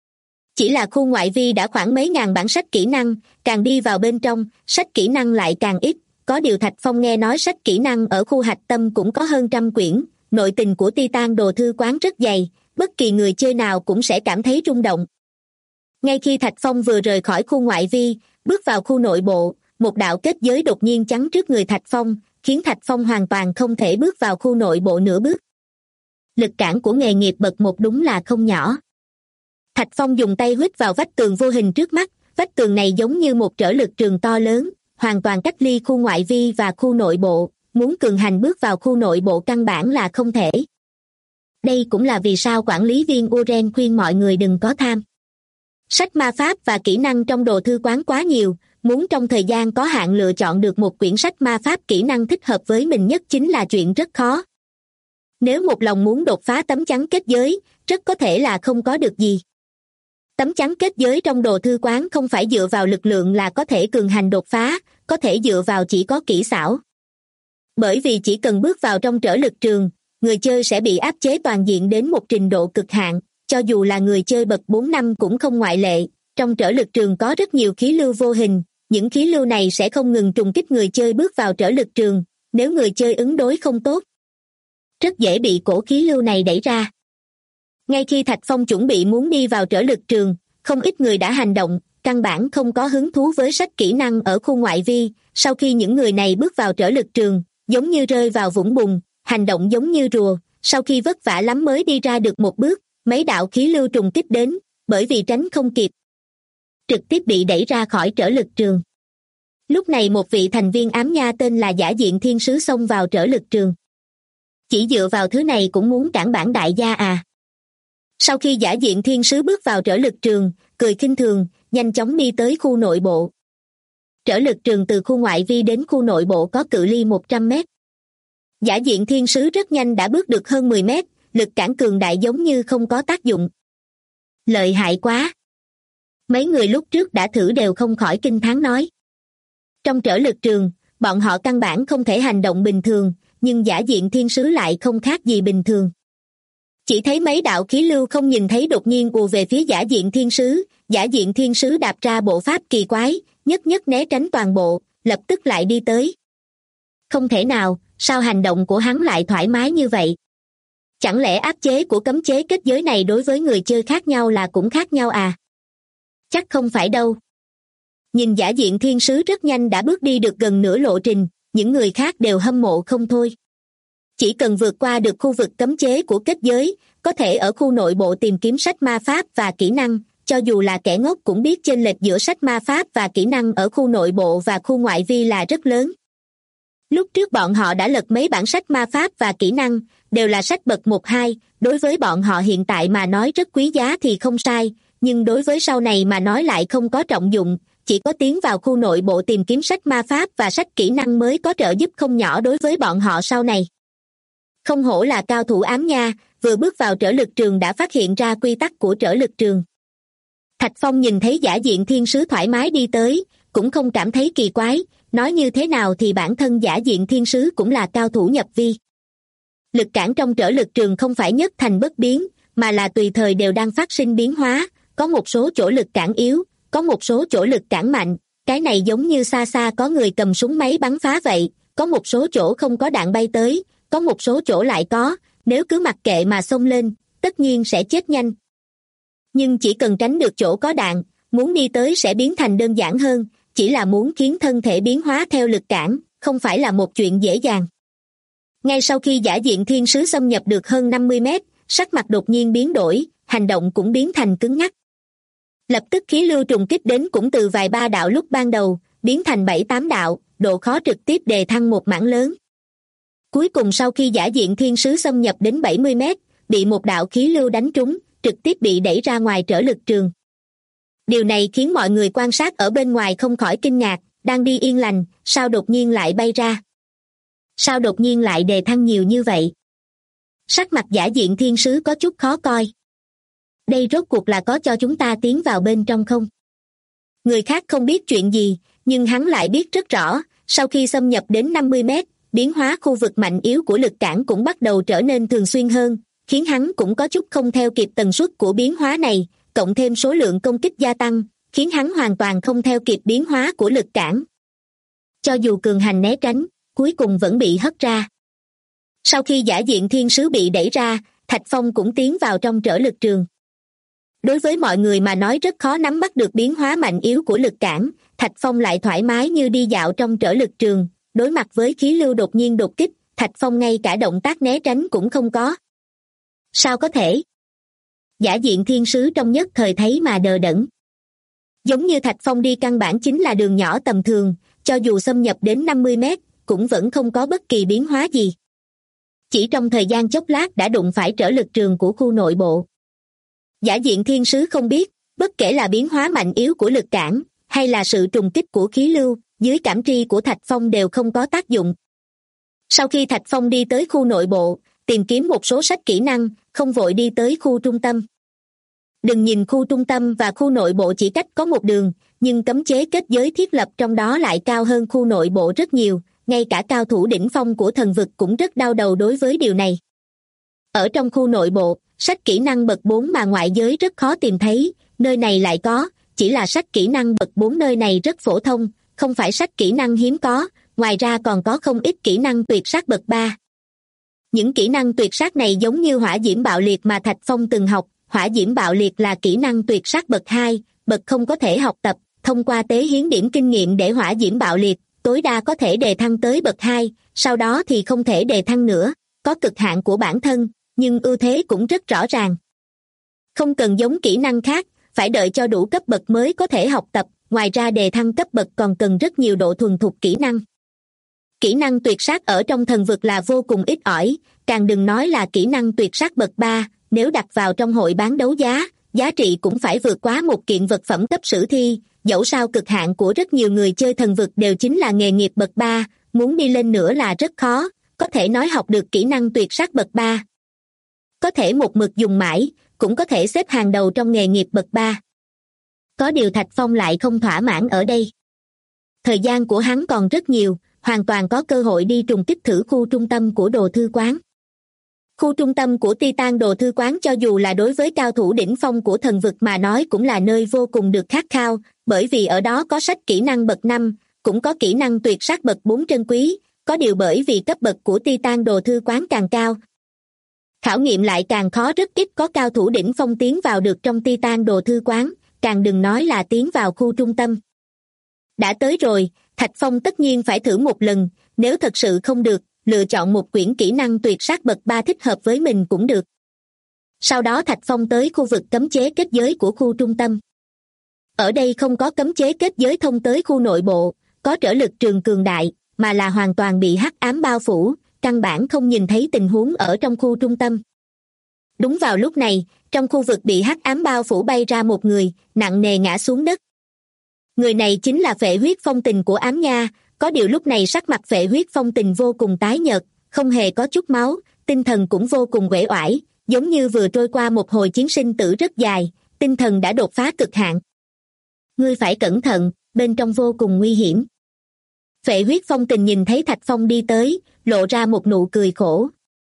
Chỉ là khu ngoại vi đã khoảng mấy ngàn bản sách kỹ năng, càng đi vào bên trong, sách kỹ năng lại càng ít. Có điều Thạch Phong nghe nói sách kỹ năng ở khu hạch tâm cũng có hơn 100 quyển. Nội tình của Titan đồ thư quán rất dày, bất kỳ người chơi nào cũng sẽ cảm thấy rung động. Ngay khi Thạch Phong vừa rời khỏi khu ngoại vi, bước vào khu nội bộ, một đạo kết giới đột nhiên chắn trước người Thạch Phong, khiến Thạch Phong hoàn toàn không thể bước vào khu nội bộ nửa bước. Lực cản của nghề nghiệp bậc 1 đúng là không nhỏ. Thạch Phong dùng tay huýt vào vách tường vô hình trước mắt, vách tường này giống như một trở lực trường to lớn, hoàn toàn cách ly khu ngoại vi và khu nội bộ, muốn cường hành bước vào khu nội bộ căn bản là không thể. Đây cũng là vì sao quản lý viên Uren khuyên mọi người đừng có tham. Sách ma pháp và kỹ năng trong đồ thư quán quá nhiều, muốn trong thời gian có hạn lựa chọn được một quyển sách ma pháp kỹ năng thích hợp với mình nhất chính là chuyện rất khó. Nếu một lòng muốn đột phá tấm chắn kết giới, rất có thể là không có được gì. Tấm chắn kết giới trong đồ thư quán không phải dựa vào lực lượng là có thể cường hành đột phá, có thể dựa vào chỉ có kỹ xảo. Bởi vì chỉ cần bước vào trong trở lực trường, người chơi sẽ bị áp chế toàn diện đến một trình độ cực hạn, cho dù là người chơi bậc 4 năm cũng không ngoại lệ. Trong trở lực trường có rất nhiều khí lưu vô hình, những khí lưu này sẽ không ngừng trùng kích người chơi bước vào trở lực trường, nếu người chơi ứng đối không tốt, rất dễ bị cổ khí lưu này đẩy ra. Ngay khi Thạch Phong chuẩn bị muốn đi vào trở lực trường, không ít người đã hành động, căn bản không có hứng thú với sách kỹ năng ở khu ngoại vi. Sau khi những người này bước vào trở lực trường, giống như rơi vào vũng bùn, hành động giống như rùa, sau khi vất vả lắm mới đi ra được một bước, mấy đạo khí lưu trùng kích đến, bởi vì tránh không kịp, trực tiếp bị đẩy ra khỏi trở lực trường. Lúc này một vị thành viên ám nha tên là Giả Diện Thiên Sứ xông vào trở lực trường. Chỉ dựa vào thứ này cũng muốn cản bản đại gia à? Sau khi Giả Diện Thiên Sứ bước vào trở lực trường, cười khinh thường, nhanh chóng đi tới khu nội bộ. Trở lực trường từ khu ngoại vi đến khu nội bộ có cự ly 100 mét. Giả Diện Thiên Sứ rất nhanh đã bước được hơn 10 mét, lực cản cường đại giống như không có tác dụng. Lợi hại quá! Mấy người lúc trước đã thử đều không khỏi kinh thán nói. Trong trở lực trường, bọn họ căn bản không thể hành động bình thường, nhưng giả diện thiên sứ lại không khác gì bình thường. Chỉ thấy mấy đạo khí lưu không nhìn thấy đột nhiên ùa về phía giả diện thiên sứ đạp ra bộ pháp kỳ quái, nhất nhất né tránh toàn bộ, lập tức lại đi tới. Không thể nào, sao hành động của hắn lại thoải mái như vậy? Chẳng lẽ áp chế của cấm chế kết giới này đối với người chơi khác nhau là cũng khác nhau à? Chắc không phải đâu. Nhìn giả diện thiên sứ rất nhanh đã bước đi được gần nửa lộ trình, những người khác đều hâm mộ không thôi. Chỉ cần vượt qua được khu vực cấm chế của kết giới, có thể ở khu nội bộ tìm kiếm sách ma pháp và kỹ năng, cho dù là kẻ ngốc cũng biết chênh lệch giữa sách ma pháp và kỹ năng ở khu nội bộ và khu ngoại vi là rất lớn. Lúc trước bọn họ đã lật mấy bản sách ma pháp và kỹ năng, đều là sách bậc 1-2, đối với bọn họ hiện tại mà nói rất quý giá thì không sai, nhưng đối với sau này mà nói lại không có trọng dụng, chỉ có tiến vào khu nội bộ tìm kiếm sách ma pháp và sách kỹ năng mới có trợ giúp không nhỏ đối với bọn họ sau này. Không hổ là cao thủ ám nha, vừa bước vào trở lực trường đã phát hiện ra quy tắc của trở lực trường. Thạch Phong nhìn thấy giả diện thiên sứ thoải mái đi tới, cũng không cảm thấy kỳ quái, nói như thế nào thì bản thân giả diện thiên sứ cũng là cao thủ nhập vi. Lực cản trong trở lực trường không phải nhất thành bất biến, mà là tùy thời đều đang phát sinh biến hóa, có một số chỗ lực cản yếu, có một số chỗ lực cản mạnh, cái này giống như xa xa có người cầm súng máy bắn phá vậy, có một số chỗ không có đạn bay tới, có một số chỗ lại có, nếu cứ mặc kệ mà xông lên, tất nhiên sẽ chết nhanh. Nhưng chỉ cần tránh được chỗ có đạn, muốn đi tới sẽ biến thành đơn giản hơn, chỉ là muốn khiến thân thể biến hóa theo lực cản, không phải là một chuyện dễ dàng. Ngay sau khi giả diện thiên sứ xâm nhập được hơn 50 mét, sắc mặt đột nhiên biến đổi, hành động cũng biến thành cứng nhắc. Lập tức khí lưu trùng kích đến cũng từ vài ba đạo lúc ban đầu, biến thành 7-8 đạo, độ khó trực tiếp đề thăng một mảng lớn. Cuối cùng sau khi giả diện thiên sứ xâm nhập đến 70 mét, bị một đạo khí lưu đánh trúng, trực tiếp bị đẩy ra ngoài trở lực trường. Điều này khiến mọi người quan sát ở bên ngoài không khỏi kinh ngạc, đang đi yên lành, sao đột nhiên lại bay ra? Sao đột nhiên lại đề thăng nhiều như vậy? Sắc mặt giả diện thiên sứ có chút khó coi. Đây rốt cuộc là có cho chúng ta tiến vào bên trong không? Người khác không biết chuyện gì, nhưng hắn lại biết rất rõ, sau khi xâm nhập đến 50 mét, biến hóa khu vực mạnh yếu của lực cản cũng bắt đầu trở nên thường xuyên hơn, khiến hắn cũng có chút không theo kịp tần suất của biến hóa này, cộng thêm số lượng công kích gia tăng, khiến hắn hoàn toàn không theo kịp biến hóa của lực cản. Cho dù cường hành né tránh, cuối cùng vẫn bị hất ra. Sau khi giả diện thiên sứ bị đẩy ra, Thạch Phong cũng tiến vào trong trở lực trường. Đối với mọi người mà nói rất khó nắm bắt được biến hóa mạnh yếu của lực cản, Thạch Phong lại thoải mái như đi dạo trong trở lực trường, đối mặt với khí lưu đột nhiên đột kích, Thạch Phong ngay cả động tác né tránh cũng không có. Sao có thể? Giả diện thiên sứ trong nhất thời thấy mà đờ đẫn. Giống như Thạch Phong đi căn bản chính là đường nhỏ tầm thường, cho dù xâm nhập đến 50 mét, cũng vẫn không có bất kỳ biến hóa gì. Chỉ trong thời gian chốc lát đã đụng phải trở lực trường của khu nội bộ. Giả diện thiên sứ không biết, bất kể là biến hóa mạnh yếu của lực cản, hay là sự trùng kích của khí lưu, dưới cảm tri của Thạch Phong đều không có tác dụng. Sau khi Thạch Phong đi tới khu nội bộ, tìm kiếm một số sách kỹ năng, không vội đi tới khu trung tâm. Đừng nhìn khu trung tâm và khu nội bộ chỉ cách có một đường, nhưng cấm chế kết giới thiết lập trong đó lại cao hơn khu nội bộ rất nhiều, ngay cả cao thủ đỉnh phong của thần vực cũng rất đau đầu đối với điều này. Ở trong khu nội bộ, sách kỹ năng bậc 4 mà ngoại giới rất khó tìm thấy, nơi này lại có, chỉ là sách kỹ năng bậc 4 nơi này rất phổ thông, không phải sách kỹ năng hiếm có, ngoài ra còn có không ít kỹ năng tuyệt sát bậc 3. Những kỹ năng tuyệt sát này giống như hỏa diễm bạo liệt mà Thạch Phong từng học, hỏa diễm bạo liệt là kỹ năng tuyệt sát bậc 2, bậc không có thể học tập, thông qua tế hiến điểm kinh nghiệm để hỏa diễm bạo liệt, tối đa có thể đề thăng tới bậc 2, sau đó thì không thể đề thăng nữa, có cực hạn của bản thân, nhưng ưu thế cũng rất rõ ràng. Không cần giống kỹ năng khác, phải đợi cho đủ cấp bậc mới có thể học tập, ngoài ra đề thăng cấp bậc còn cần rất nhiều độ thuần thục kỹ năng. Kỹ năng tuyệt sát ở trong thần vực là vô cùng ít ỏi, càng đừng nói là kỹ năng tuyệt sát bậc 3, nếu đặt vào trong hội bán đấu giá, giá trị cũng phải vượt quá một kiện vật phẩm cấp sử thi, dẫu sao cực hạn của rất nhiều người chơi thần vực đều chính là nghề nghiệp bậc 3, muốn đi lên nữa là rất khó, có thể nói học được kỹ năng tuyệt sát bậc 3. Có thể một mực dùng mãi, cũng có thể xếp hàng đầu trong nghề nghiệp bậc 3. Có điều Thạch Phong lại không thỏa mãn ở đây. Thời gian của hắn còn rất nhiều, hoàn toàn có cơ hội đi trùng kích thử khu trung tâm của đồ thư quán. Khu trung tâm của Titan đồ thư quán cho dù là đối với cao thủ đỉnh phong của thần vực mà nói cũng là nơi vô cùng được khát khao, bởi vì ở đó có sách kỹ năng bậc 5, cũng có kỹ năng tuyệt sát bậc 4 trân quý, có điều bởi vì cấp bậc của Titan đồ thư quán càng cao, khảo nghiệm lại càng khó, rất ít có cao thủ đỉnh phong tiến vào được trong Titan đồ thư quán, càng đừng nói là tiến vào khu trung tâm. Đã tới rồi, Thạch Phong tất nhiên phải thử một lần, nếu thật sự không được, lựa chọn một quyển kỹ năng tuyệt sát bậc 3 thích hợp với mình cũng được. Sau đó Thạch Phong tới khu vực cấm chế kết giới của khu trung tâm. Ở đây không có cấm chế kết giới thông tới khu nội bộ, có trở lực trường cường đại, mà là hoàn toàn bị hắc ám bao phủ, căn bản không nhìn thấy tình huống ở trong khu trung tâm. Đúng vào lúc này, trong khu vực bị hắc ám bao phủ bay ra một người, nặng nề ngã xuống đất. Người này chính là Phệ Huyết Phong Tình của Ám Nha, có điều lúc này sắc mặt Phệ Huyết Phong Tình vô cùng tái nhợt, không hề có chút máu, tinh thần cũng vô cùng uể oải, giống như vừa trôi qua một hồi chiến sinh tử rất dài, tinh thần đã đột phá cực hạn. Ngươi phải cẩn thận, bên trong vô cùng nguy hiểm. Phệ Huyết Phong Tình nhìn thấy Thạch Phong đi tới, lộ ra một nụ cười khổ.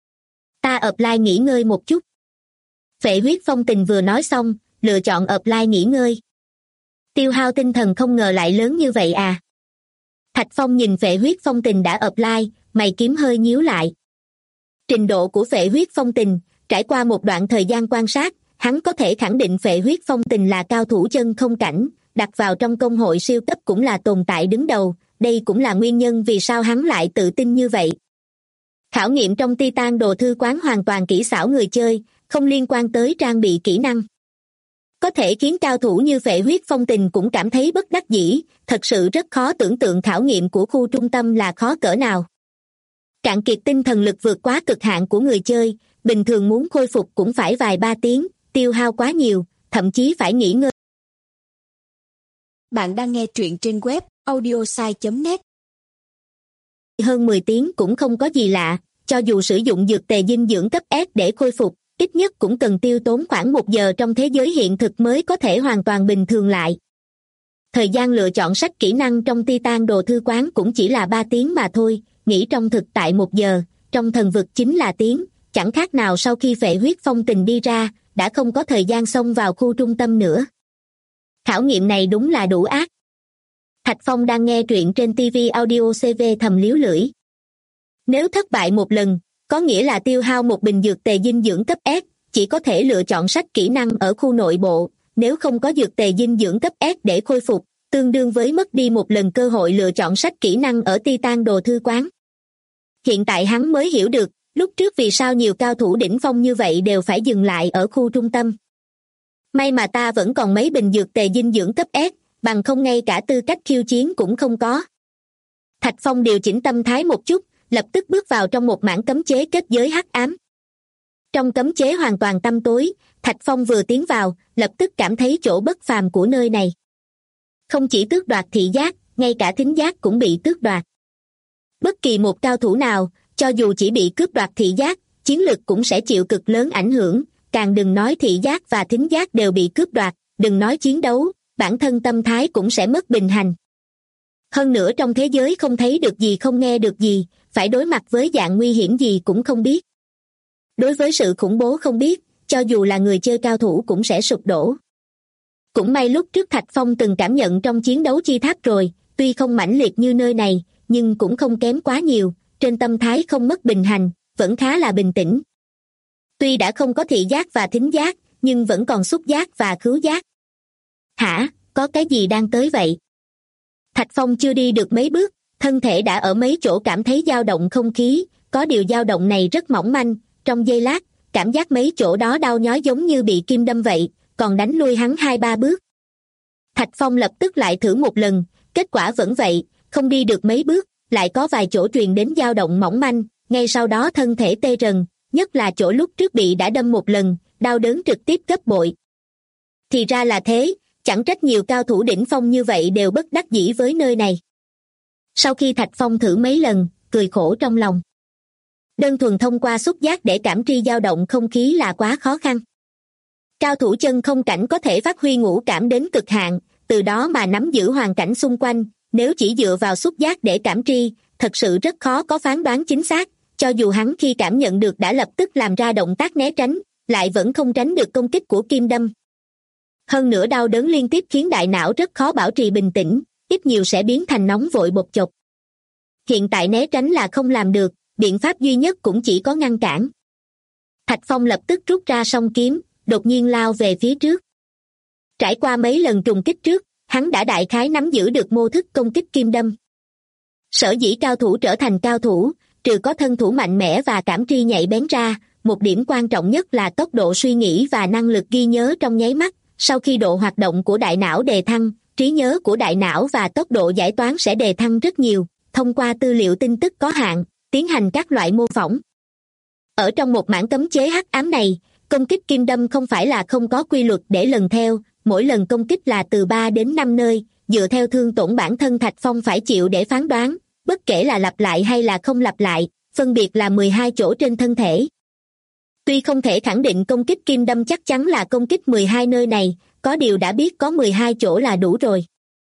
Ta offline nghỉ ngơi một chút. Phệ Huyết Phong Tình vừa nói xong, lựa chọn offline nghỉ ngơi. Tiêu hao tinh thần không ngờ lại lớn như vậy à. Thạch Phong nhìn Phệ Huyết Phong Tình đã offline, mày kiếm hơi nhíu lại. Trình độ của Phệ Huyết Phong Tình, trải qua một đoạn thời gian quan sát, hắn có thể khẳng định Phệ Huyết Phong Tình là cao thủ chân không cảnh, đặt vào trong công hội siêu cấp cũng là tồn tại đứng đầu, đây cũng là nguyên nhân vì sao hắn lại tự tin như vậy. Khảo nghiệm trong Titan đồ thư quán hoàn toàn kỹ xảo người chơi, không liên quan tới trang bị kỹ năng. Có thể khiến cao thủ như Phệ Huyết Phong Tình cũng cảm thấy bất đắc dĩ, thật sự rất khó tưởng tượng khảo nghiệm của khu trung tâm là khó cỡ nào. Cạn kiệt tinh thần lực vượt quá cực hạn của người chơi, bình thường muốn khôi phục cũng phải vài 3 tiếng, tiêu hao quá nhiều, thậm chí phải nghỉ ngơi. Bạn đang nghe truyện trên web audiosai.net. Hơn 10 tiếng cũng không có gì lạ, cho dù sử dụng dược tề dinh dưỡng cấp S để khôi phục, ít nhất cũng cần tiêu tốn khoảng 1 giờ trong thế giới hiện thực mới có thể hoàn toàn bình thường lại. Thời gian lựa chọn sách kỹ năng trong Titan đồ thư quán cũng chỉ là 3 tiếng mà thôi, nghĩ trong thực tại 1 giờ, trong thần vực chính là tiếng, chẳng khác nào sau khi Phệ Huyết Phong Tình đi ra, đã không có thời gian xông vào khu trung tâm nữa. Khảo nghiệm này đúng là đủ ác. Thạch Phong đang nghe truyện trên TV Audio CV thầm liếu lưỡi. Nếu thất bại một lần, có nghĩa là tiêu hao một bình dược tề dinh dưỡng cấp S, chỉ có thể lựa chọn sách kỹ năng ở khu nội bộ, nếu không có dược tề dinh dưỡng cấp S để khôi phục, tương đương với mất đi một lần cơ hội lựa chọn sách kỹ năng ở Titan đồ thư quán. Hiện tại hắn mới hiểu được, lúc trước vì sao nhiều cao thủ đỉnh phong như vậy đều phải dừng lại ở khu trung tâm. May mà ta vẫn còn mấy bình dược tề dinh dưỡng cấp S, bằng không ngay cả tư cách khiêu chiến cũng không có. Thạch Phong điều chỉnh tâm thái một chút, lập tức bước vào trong một mảng cấm chế kết giới hắc ám. Trong cấm chế hoàn toàn tăm tối, Thạch Phong vừa tiến vào, lập tức cảm thấy chỗ bất phàm của nơi này. Không chỉ tước đoạt thị giác, ngay cả thính giác cũng bị tước đoạt. Bất kỳ một cao thủ nào, cho dù chỉ bị cướp đoạt thị giác, chiến lực cũng sẽ chịu cực lớn ảnh hưởng, càng đừng nói thị giác và thính giác đều bị cướp đoạt, đừng nói chiến đấu, bản thân tâm thái cũng sẽ mất bình hành. Hơn nữa trong thế giới không thấy được gì không nghe được gì, phải đối mặt với dạng nguy hiểm gì cũng không biết. Đối với sự khủng bố không biết, cho dù là người chơi cao thủ cũng sẽ sụp đổ. Cũng may lúc trước Thạch Phong từng cảm nhận trong chiến đấu chi tháp rồi, tuy không mãnh liệt như nơi này, nhưng cũng không kém quá nhiều, trên tâm thái không mất bình hành, vẫn khá là bình tĩnh. Tuy đã không có thị giác và thính giác, nhưng vẫn còn xúc giác và khứu giác. Hả, có cái gì đang tới vậy? Thạch Phong chưa đi được mấy bước, thân thể đã ở mấy chỗ cảm thấy dao động không khí, có điều dao động này rất mỏng manh, trong giây lát, cảm giác mấy chỗ đó đau nhói giống như bị kim đâm vậy, còn đánh lui hắn 2-3 bước. Thạch Phong lập tức lại thử một lần, kết quả vẫn vậy, không đi được mấy bước, lại có vài chỗ truyền đến dao động mỏng manh, ngay sau đó thân thể tê rần, nhất là chỗ lúc trước bị đã đâm một lần, đau đớn trực tiếp gấp bội. Thì ra là thế, chẳng trách nhiều cao thủ đỉnh phong như vậy đều bất đắc dĩ với nơi này. Sau khi Thạch Phong thử mấy lần, cười khổ trong lòng. Đơn thuần thông qua xúc giác để cảm tri dao động không khí là quá khó khăn. Cao thủ chân không cảnh có thể phát huy ngũ cảm đến cực hạn, từ đó mà nắm giữ hoàn cảnh xung quanh, nếu chỉ dựa vào xúc giác để cảm tri, thật sự rất khó có phán đoán chính xác, cho dù hắn khi cảm nhận được đã lập tức làm ra động tác né tránh, lại vẫn không tránh được công kích của kim đâm. Hơn nữa đau đớn liên tiếp khiến đại não rất khó bảo trì bình tĩnh, ít nhiều sẽ biến thành nóng vội bột chột. Hiện tại né tránh là không làm được, biện pháp duy nhất cũng chỉ có ngăn cản. Thạch Phong lập tức rút ra song kiếm, đột nhiên lao về phía trước. Trải qua mấy lần trùng kích trước, hắn đã đại khái nắm giữ được mô thức công kích kim đâm. Sở dĩ cao thủ trở thành cao thủ, trừ có thân thủ mạnh mẽ và cảm tri nhạy bén ra, một điểm quan trọng nhất là tốc độ suy nghĩ và năng lực ghi nhớ trong nháy mắt. Sau khi độ hoạt động của đại não đề thăng, trí nhớ của đại não và tốc độ giải toán sẽ đề thăng rất nhiều, thông qua tư liệu tin tức có hạn, tiến hành các loại mô phỏng. Ở trong một mảng cấm chế hắc ám này, công kích kim đâm không phải là không có quy luật để lần theo, mỗi lần công kích là từ 3 đến 5 nơi, dựa theo thương tổn bản thân Thạch Phong phải chịu để phán đoán, bất kể là lặp lại hay là không lặp lại, phân biệt là 12 chỗ trên thân thể. Tuy không thể khẳng định công kích kim đâm chắc chắn là công kích 12 nơi này, có điều đã biết có 12 chỗ là đủ rồi.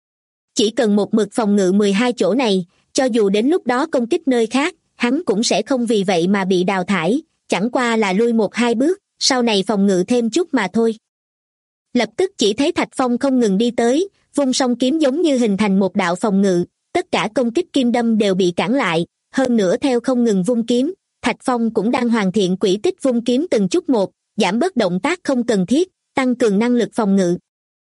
Chỉ cần một mực phòng ngự 12 chỗ này, cho dù đến lúc đó công kích nơi khác, hắn cũng sẽ không vì vậy mà bị đào thải, chẳng qua là lui 1-2 bước, sau này phòng ngự thêm chút mà thôi. Lập tức chỉ thấy Thạch Phong không ngừng đi tới, vung song kiếm giống như hình thành một đạo phòng ngự, tất cả công kích kim đâm đều bị cản lại, hơn nữa theo không ngừng vung kiếm, Thạch Phong cũng đang hoàn thiện quỹ tích vung kiếm từng chút một, giảm bớt động tác không cần thiết, tăng cường năng lực phòng ngự.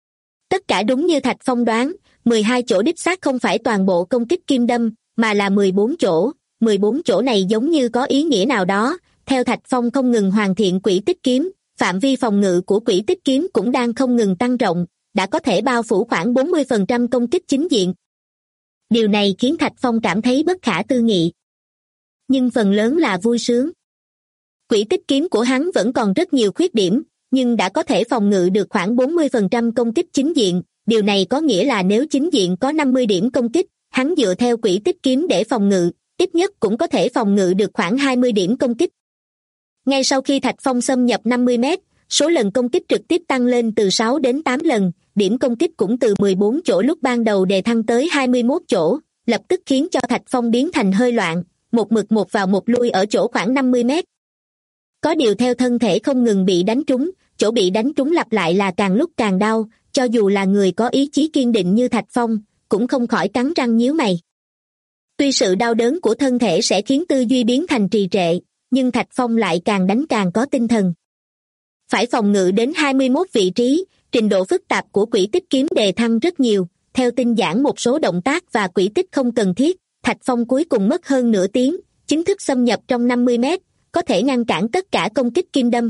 Tất cả đúng như Thạch Phong đoán, 12 chỗ đích xác không phải toàn bộ công kích kim đâm, mà là 14 chỗ, 14 chỗ này giống như có ý nghĩa nào đó, theo Thạch Phong không ngừng hoàn thiện quỹ tích kiếm, phạm vi phòng ngự của quỹ tích kiếm cũng đang không ngừng tăng rộng, đã có thể bao phủ khoảng 40% công kích chính diện. Điều này khiến Thạch Phong cảm thấy bất khả tư nghị. Nhưng phần lớn là vui sướng. Quỹ tích kiếm của hắn vẫn còn rất nhiều khuyết điểm, nhưng đã có thể phòng ngự được khoảng 40% công kích chính diện, điều này có nghĩa là nếu chính diện có 50 điểm công kích, hắn dựa theo quỹ tích kiếm để phòng ngự, ít nhất cũng có thể phòng ngự được khoảng 20 điểm công kích. Ngay sau khi Thạch Phong xâm nhập 50 mét, số lần công kích trực tiếp tăng lên từ 6 đến 8 lần, điểm công kích cũng từ 14 chỗ lúc ban đầu đề thăng tới 21 chỗ, lập tức khiến cho Thạch Phong biến thành hơi loạn, một mực một vào một lui ở chỗ khoảng 50 mét. Có điều theo thân thể không ngừng bị đánh trúng, chỗ bị đánh trúng lặp lại là càng lúc càng đau, cho dù là người có ý chí kiên định như Thạch Phong, cũng không khỏi cắn răng nhíu mày. Tuy sự đau đớn của thân thể sẽ khiến tư duy biến thành trì trệ, nhưng Thạch Phong lại càng đánh càng có tinh thần. Phải phòng ngự đến 21 vị trí, trình độ phức tạp của quỹ tích kiếm đề thăng rất nhiều, theo tinh giản một số động tác và quỹ tích không cần thiết, Thạch Phong cuối cùng mất hơn nửa tiếng, chính thức xâm nhập trong 50 mét, có thể ngăn cản tất cả công kích kim đâm.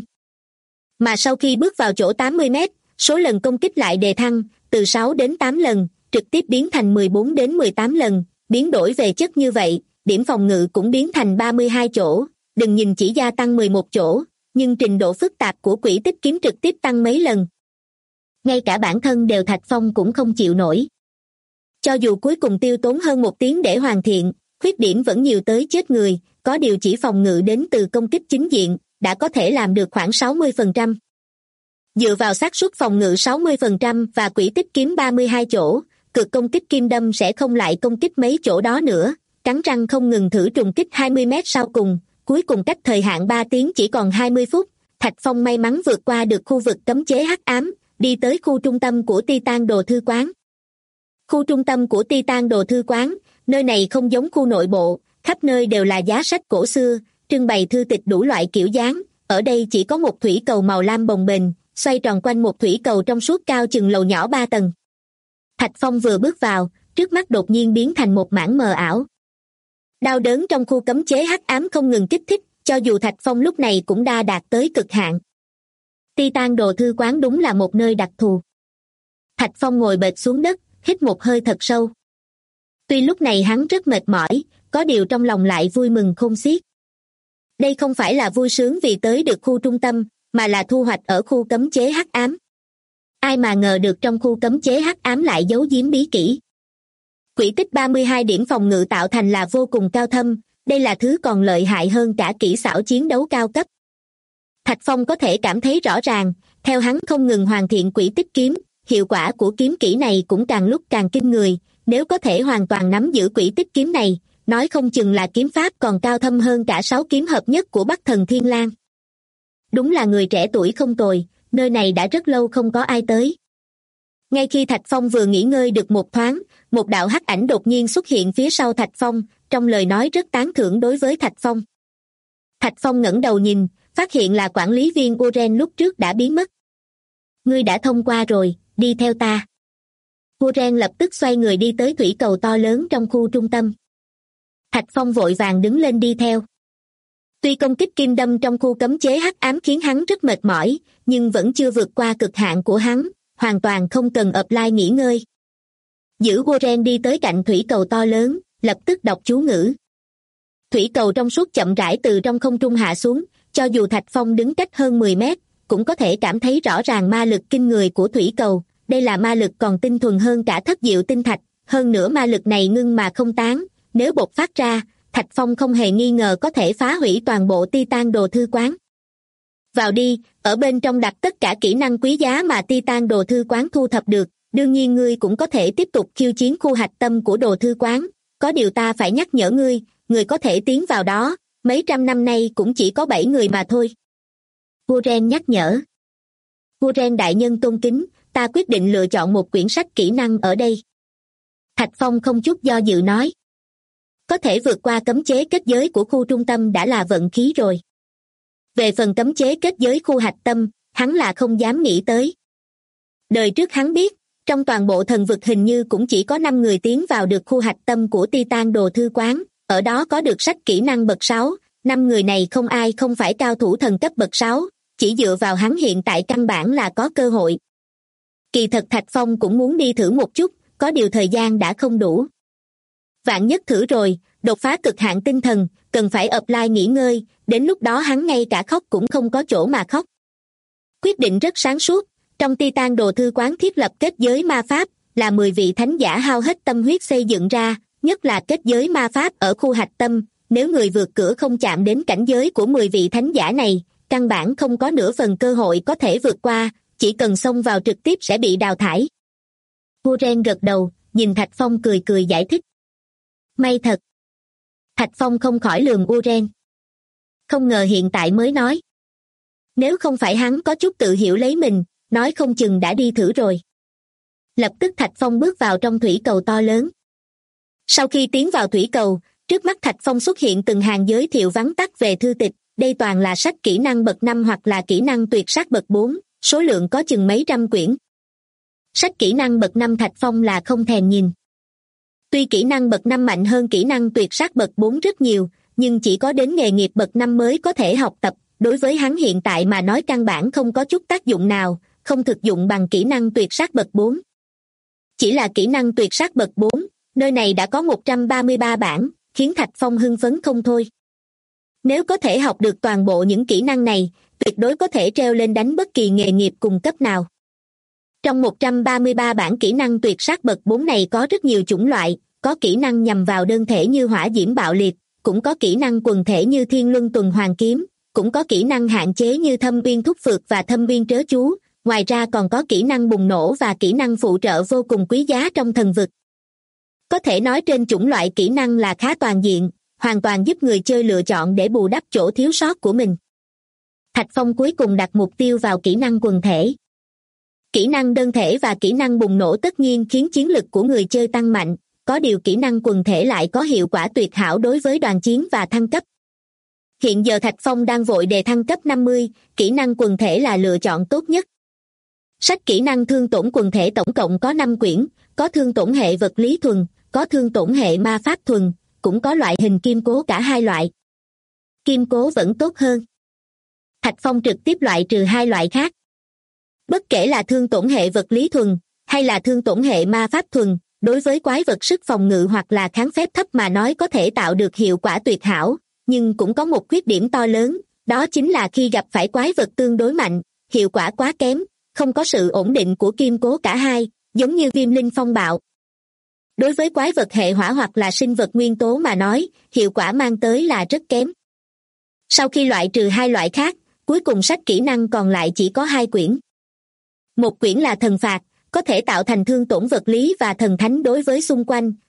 Mà sau khi bước vào chỗ 80 mét, số lần công kích lại đề thăng, từ 6 đến 8 lần, trực tiếp biến thành 14 đến 18 lần, biến đổi về chất như vậy, điểm phòng ngự cũng biến thành 32 chỗ, đừng nhìn chỉ gia tăng 11 chỗ, nhưng trình độ phức tạp của quỹ tích kiếm trực tiếp tăng mấy lần. Ngay cả bản thân đều Thạch Phong cũng không chịu nổi. Cho dù cuối cùng tiêu tốn hơn 1 tiếng để hoàn thiện, khuyết điểm vẫn nhiều tới chết người, có điều chỉ phòng ngự đến từ công kích chính diện, đã có thể làm được khoảng 60%. Dựa vào xác suất phòng ngự 60% và quỹ tích kiếm 32 chỗ, cực công kích kim đâm sẽ không lại công kích mấy chỗ đó nữa, cắn răng không ngừng thử trùng kích 20 mét sau cùng, cuối cùng cách thời hạn 3 tiếng chỉ còn 20 phút, Thạch Phong may mắn vượt qua được khu vực cấm chế hắc ám, đi tới khu trung tâm của Titan Đồ Thư Quán. Khu trung tâm của Titan Đồ Thư Quán, nơi này không giống khu nội bộ, khắp nơi đều là giá sách cổ xưa, trưng bày thư tịch đủ loại kiểu dáng, ở đây chỉ có một thủy cầu màu lam bồng bềnh, xoay tròn quanh một thủy cầu trong suốt cao chừng lầu nhỏ 3 tầng. Thạch Phong vừa bước vào, trước mắt đột nhiên biến thành một mảng mờ ảo. Đau đớn trong khu cấm chế hắc ám không ngừng kích thích, cho dù Thạch Phong lúc này cũng đã đạt tới cực hạn. Titan Đồ Thư Quán đúng là một nơi đặc thù. Thạch Phong ngồi bệt xuống đất, hít một hơi thật sâu. Tuy lúc này hắn rất mệt mỏi, có điều trong lòng lại vui mừng khôn xiết. Đây không phải là vui sướng vì tới được khu trung tâm, mà là thu hoạch ở khu cấm chế hắc ám. Ai mà ngờ được trong khu cấm chế hắc ám lại giấu giếm bí kỹ. Quỹ tích 32 điểm phòng ngự tạo thành là vô cùng cao thâm, đây là thứ còn lợi hại hơn cả kỹ xảo chiến đấu cao cấp. Thạch Phong có thể cảm thấy rõ ràng, theo hắn không ngừng hoàn thiện quỹ tích kiếm, hiệu quả của kiếm kỹ này cũng càng lúc càng kinh người, nếu có thể hoàn toàn nắm giữ quỹ tích kiếm này, nói không chừng là kiếm pháp còn cao thâm hơn cả 6 kiếm hợp nhất của Bắc Thần Thiên Lang. Đúng là người trẻ tuổi không tồi, nơi này đã rất lâu không có ai tới. Ngay khi Thạch Phong vừa nghỉ ngơi được một thoáng, một đạo hắc ảnh đột nhiên xuất hiện phía sau Thạch Phong, trong lời nói rất tán thưởng đối với Thạch Phong. Thạch Phong ngẩng đầu nhìn, phát hiện là quản lý viên Uren lúc trước đã biến mất. Ngươi đã thông qua rồi, đi theo ta. Uren lập tức xoay người đi tới thủy cầu to lớn trong khu trung tâm. Thạch Phong vội vàng đứng lên đi theo. Tuy công kích kim đâm trong khu cấm chế hắc ám khiến hắn rất mệt mỏi, nhưng vẫn chưa vượt qua cực hạn của hắn, hoàn toàn không cần apply nghỉ ngơi. Giữ Uren đi tới cạnh thủy cầu to lớn, lập tức đọc chú ngữ. Thủy cầu trong suốt chậm rãi từ trong không trung hạ xuống, cho dù Thạch Phong đứng cách hơn 10 mét, cũng có thể cảm thấy rõ ràng ma lực kinh người của thủy cầu. Đây là ma lực còn tinh thuần hơn cả thất diệu tinh thạch, hơn nữa ma lực này ngưng mà không tán, nếu bộc phát ra, Thạch Phong không hề nghi ngờ có thể phá hủy toàn bộ Titan đồ thư quán. Vào đi, ở bên trong đặt tất cả kỹ năng quý giá mà Titan đồ thư quán thu thập được, đương nhiên ngươi cũng có thể tiếp tục khiêu chiến khu hạch tâm của đồ thư quán, có điều ta phải nhắc nhở ngươi, người có thể tiến vào đó, mấy trăm năm nay cũng chỉ có 7 người mà thôi. Uren nhắc nhở. Uren đại nhân tôn kính, ta quyết định lựa chọn một quyển sách kỹ năng ở đây. Thạch Phong không chút do dự nói. Có thể vượt qua cấm chế kết giới của khu trung tâm đã là vận khí rồi. Về phần cấm chế kết giới khu hạch tâm, hắn là không dám nghĩ tới. Đời trước hắn biết, trong toàn bộ thần vực hình như cũng chỉ có 5 người tiến vào được khu hạch tâm của Titan đồ thư quán, ở đó có được sách kỹ năng bậc 6, 5 người này không ai không phải cao thủ thần cấp bậc 6, chỉ dựa vào hắn hiện tại căn bản là có cơ hội. Kỳ thật Thạch Phong cũng muốn đi thử một chút, có điều thời gian đã không đủ. Vạn nhất thử rồi, đột phá cực hạn tinh thần, cần phải apply nghỉ ngơi, đến lúc đó hắn ngay cả khóc cũng không có chỗ mà khóc. Quyết định rất sáng suốt, trong Titan đồ thư quán thiết lập kết giới ma pháp, là 10 vị thánh giả hao hết tâm huyết xây dựng ra, nhất là kết giới ma pháp ở khu hạch tâm, nếu người vượt cửa không chạm đến cảnh giới của 10 vị thánh giả này, căn bản không có nửa phần cơ hội có thể vượt qua, chỉ cần xông vào trực tiếp sẽ bị đào thải. Uren gật đầu, nhìn Thạch Phong cười cười giải thích. May thật. Thạch Phong không khỏi lườm Uren. Không ngờ hiện tại mới nói. Nếu không phải hắn có chút tự hiểu lấy mình, nói không chừng đã đi thử rồi. Lập tức Thạch Phong bước vào trong thủy cầu to lớn. Sau khi tiến vào thủy cầu, trước mắt Thạch Phong xuất hiện từng hàng giới thiệu vắn tắt về thư tịch, đây toàn là sách kỹ năng bậc 5 hoặc là kỹ năng tuyệt sát bậc 4, số lượng có chừng mấy trăm quyển. Sách kỹ năng bậc 5 Thạch Phong là không thèm nhìn. Tuy kỹ năng bậc 5 mạnh hơn kỹ năng tuyệt sát bậc 4 rất nhiều, nhưng chỉ có đến nghề nghiệp bậc 5 mới có thể học tập, đối với hắn hiện tại mà nói căn bản không có chút tác dụng nào, không thực dụng bằng kỹ năng tuyệt sát bậc 4. Chỉ là kỹ năng tuyệt sát bậc 4, nơi này đã có 133 bản, khiến Thạch Phong hưng phấn không thôi. Nếu có thể học được toàn bộ những kỹ năng này, tuyệt đối có thể treo lên đánh bất kỳ nghề nghiệp cùng cấp nào. Trong 133 bản kỹ năng tuyệt sát bậc 4 này có rất nhiều chủng loại, có kỹ năng nhằm vào đơn thể như hỏa diễm bạo liệt, cũng có kỹ năng quần thể như thiên luân tuần hoàn kiếm, cũng có kỹ năng hạn chế như thâm uyên thúc phược và thâm uyên trớ chú, ngoài ra còn có kỹ năng bùng nổ và kỹ năng phụ trợ vô cùng quý giá trong thần vực. Có thể nói trên chủng loại kỹ năng là khá toàn diện, hoàn toàn giúp người chơi lựa chọn để bù đắp chỗ thiếu sót của mình. Thạch Phong cuối cùng đặt mục tiêu vào kỹ năng quần thể. Kỹ năng đơn thể và kỹ năng bùng nổ tất nhiên khiến chiến lực của người chơi tăng mạnh, có điều kỹ năng quần thể lại có hiệu quả tuyệt hảo đối với đoàn chiến và thăng cấp. Hiện giờ Thạch Phong đang vội đề thăng cấp 50, kỹ năng quần thể là lựa chọn tốt nhất. Sách kỹ năng thương tổn quần thể tổng cộng có 5 quyển, có thương tổn hệ vật lý thuần, có thương tổn hệ ma pháp thuần, cũng có loại hình kim cố cả hai loại. Kim cố vẫn tốt hơn. Thạch Phong trực tiếp loại trừ hai loại khác. Bất kể là thương tổn hệ vật lý thuần, hay là thương tổn hệ ma pháp thuần, đối với quái vật sức phòng ngự hoặc là kháng phép thấp mà nói có thể tạo được hiệu quả tuyệt hảo, nhưng cũng có một khuyết điểm to lớn, đó chính là khi gặp phải quái vật tương đối mạnh, hiệu quả quá kém, không có sự ổn định của kim cố cả hai, giống như viêm linh phong bạo. Đối với quái vật hệ hỏa hoặc là sinh vật nguyên tố mà nói, hiệu quả mang tới là rất kém. Sau khi loại trừ hai loại khác, cuối cùng sách kỹ năng còn lại chỉ có 2 quyển. Một quyển là thần phạt, có thể tạo thành thương tổn vật lý và thần thánh đối với xung quanh,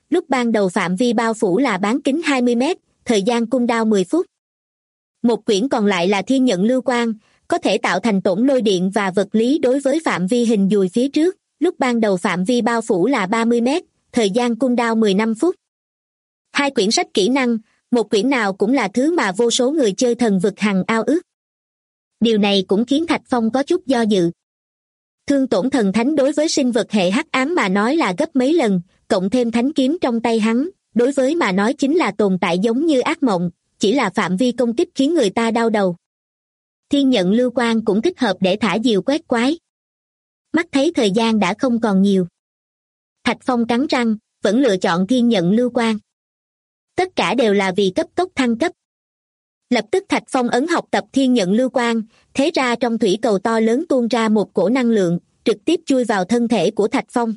lúc ban đầu phạm vi bao phủ là bán kính 20 mét, thời gian cooldown 10 phút. Một quyển còn lại là thiên nhận lưu quang, có thể tạo thành tổn lôi điện và vật lý đối với phạm vi hình dùi phía trước, lúc ban đầu phạm vi bao phủ là 30 mét, thời gian cooldown 15 phút. Hai quyển sách kỹ năng, một quyển nào cũng là thứ mà vô số người chơi thần vực hằng ao ước. Điều này cũng khiến Thạch Phong có chút do dự. Thương tổn thần thánh đối với sinh vật hệ hắc ám mà nói là gấp mấy lần, cộng thêm thánh kiếm trong tay hắn, đối với mà nói chính là tồn tại giống như ác mộng, chỉ là phạm vi công kích khiến người ta đau đầu. Thiên nhận lưu quang cũng thích hợp để thả diều quét quái. Mắt thấy thời gian đã không còn nhiều. Thạch Phong cắn răng, vẫn lựa chọn thiên nhận lưu quang. Tất cả đều là vì cấp tốc thăng cấp. Lập tức Thạch Phong ấn học tập thiên nhận lưu quang, thế ra trong thủy cầu to lớn tuôn ra một cổ năng lượng, trực tiếp chui vào thân thể của Thạch Phong.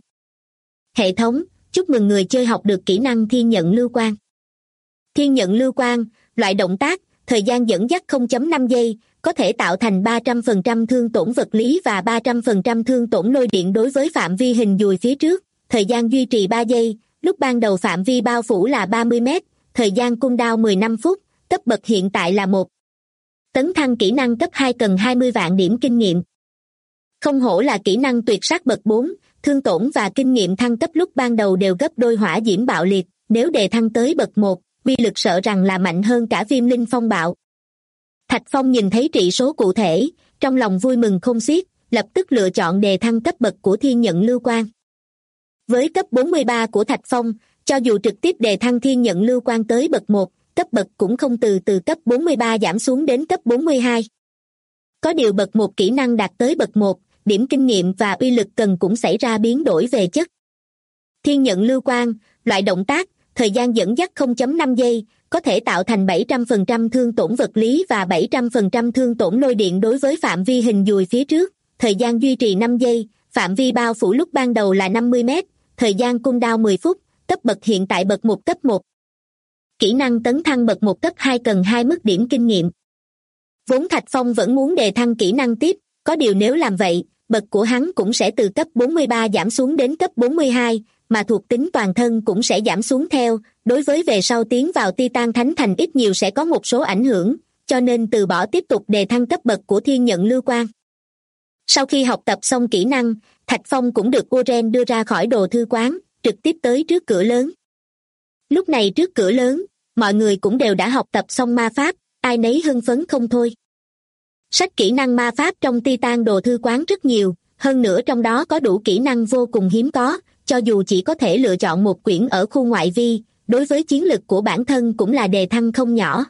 Hệ thống, chúc mừng người chơi học được kỹ năng thiên nhận lưu quang. Thiên nhận lưu quang, loại động tác, thời gian dẫn dắt 0.5 giây, có thể tạo thành 300% thương tổn vật lý và 300% thương tổn lôi điện đối với phạm vi hình dùi phía trước, thời gian duy trì 3 giây, lúc ban đầu phạm vi bao phủ là 30 mét, thời gian cooldown 15 phút, cấp bậc hiện tại là 1. Tấn thăng kỹ năng cấp 2 cần 20 vạn điểm kinh nghiệm. Không hổ là kỹ năng tuyệt sát bậc 4, thương tổn và kinh nghiệm thăng cấp lúc ban đầu đều gấp đôi hỏa diễm bạo liệt, nếu đề thăng tới bậc 1, uy lực sợ rằng là mạnh hơn cả viêm linh phong bạo. Thạch Phong nhìn thấy trị số cụ thể, trong lòng vui mừng không xiết, lập tức lựa chọn đề thăng cấp bậc của thiên nhận lưu quang. Với cấp 43 của Thạch Phong, cho dù trực tiếp đề thăng thiên nhận lưu quang tới bậc 1, cấp bậc cũng không từ cấp 43 giảm xuống đến cấp 42. Có điều bậc 1 kỹ năng đạt tới bậc 1, điểm kinh nghiệm và uy lực cần cũng xảy ra biến đổi về chất. Thiên nhận lưu quang, loại động tác, thời gian dẫn dắt 0.5 giây, có thể tạo thành 700% thương tổn vật lý và 700% thương tổn lôi điện đối với phạm vi hình dùi phía trước, thời gian duy trì 5 giây, phạm vi bao phủ lúc ban đầu là 50 mét, thời gian cooldown 10 phút, cấp bậc hiện tại bậc 1 cấp 1. Kỹ năng tấn thăng bậc 1 cấp 2 cần 2 mức điểm kinh nghiệm. Vốn Thạch Phong vẫn muốn đề thăng kỹ năng tiếp, có điều nếu làm vậy, bậc của hắn cũng sẽ từ cấp 43 giảm xuống đến cấp 42, mà thuộc tính toàn thân cũng sẽ giảm xuống theo, đối với về sau tiến vào Titan Thánh Thành ít nhiều sẽ có một số ảnh hưởng, cho nên từ bỏ tiếp tục đề thăng cấp bậc của thiên nhận lưu quang. Sau khi học tập xong kỹ năng, Thạch Phong cũng được Oren đưa ra khỏi đồ thư quán, trực tiếp tới trước cửa lớn. Lúc này trước cửa lớn, mọi người cũng đều đã học tập xong ma pháp, ai nấy hưng phấn không thôi. Sách kỹ năng ma pháp trong Titan đồ thư quán rất nhiều, hơn nữa trong đó có đủ kỹ năng vô cùng hiếm có, cho dù chỉ có thể lựa chọn một quyển ở khu ngoại vi, đối với chiến lực của bản thân cũng là đề thăng không nhỏ.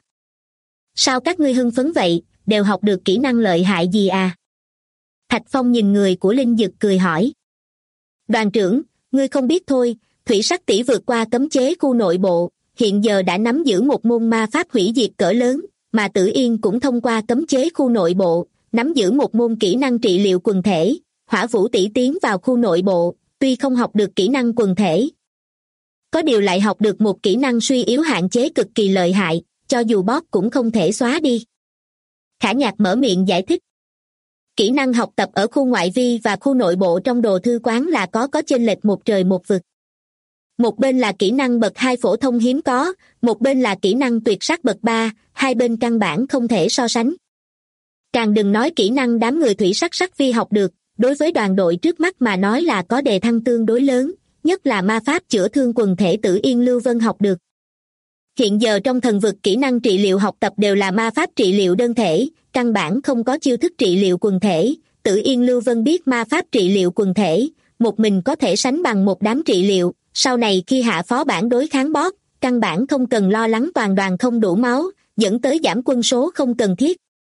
Sao các ngươi hưng phấn vậy, đều học được kỹ năng lợi hại gì à? Thạch Phong nhìn người của Linh Dực cười hỏi. Đoàn trưởng, ngươi không biết thôi, thủy sắc tỷ vượt qua cấm chế khu nội bộ, hiện giờ đã nắm giữ một môn ma pháp hủy diệt cỡ lớn, mà Tử Yên cũng thông qua cấm chế khu nội bộ, nắm giữ một môn kỹ năng trị liệu quần thể. Hỏa Vũ tỷ tiến vào khu nội bộ, tuy không học được kỹ năng quần thể, có điều lại học được một kỹ năng suy yếu hạn chế cực kỳ lợi hại, cho dù boss cũng không thể xóa đi. Khả Nhạc mở miệng giải thích. Kỹ năng học tập ở khu ngoại vi và khu nội bộ trong đồ thư quán là có chênh lệch một trời một vực. Một bên là kỹ năng bậc 2 phổ thông hiếm có, một bên là kỹ năng tuyệt sắc bậc 3, hai bên căn bản không thể so sánh. Càng đừng nói kỹ năng đám người thủy sắc sắc vi học được, đối với đoàn đội trước mắt mà nói là có đề thăng tương đối lớn, nhất là ma pháp chữa thương quần thể Tử Yên Lưu Vân học được. Hiện giờ trong thần vực kỹ năng trị liệu học tập đều là ma pháp trị liệu đơn thể, căn bản không có chiêu thức trị liệu quần thể. Tử Yên Lưu Vân biết ma pháp trị liệu quần thể, một mình có thể sánh bằng một đám trị liệu, sau này khi hạ phó bản đối kháng boss, căn bản không cần lo lắng toàn đoàn không đủ máu, dẫn tới giảm quân số không cần thiết.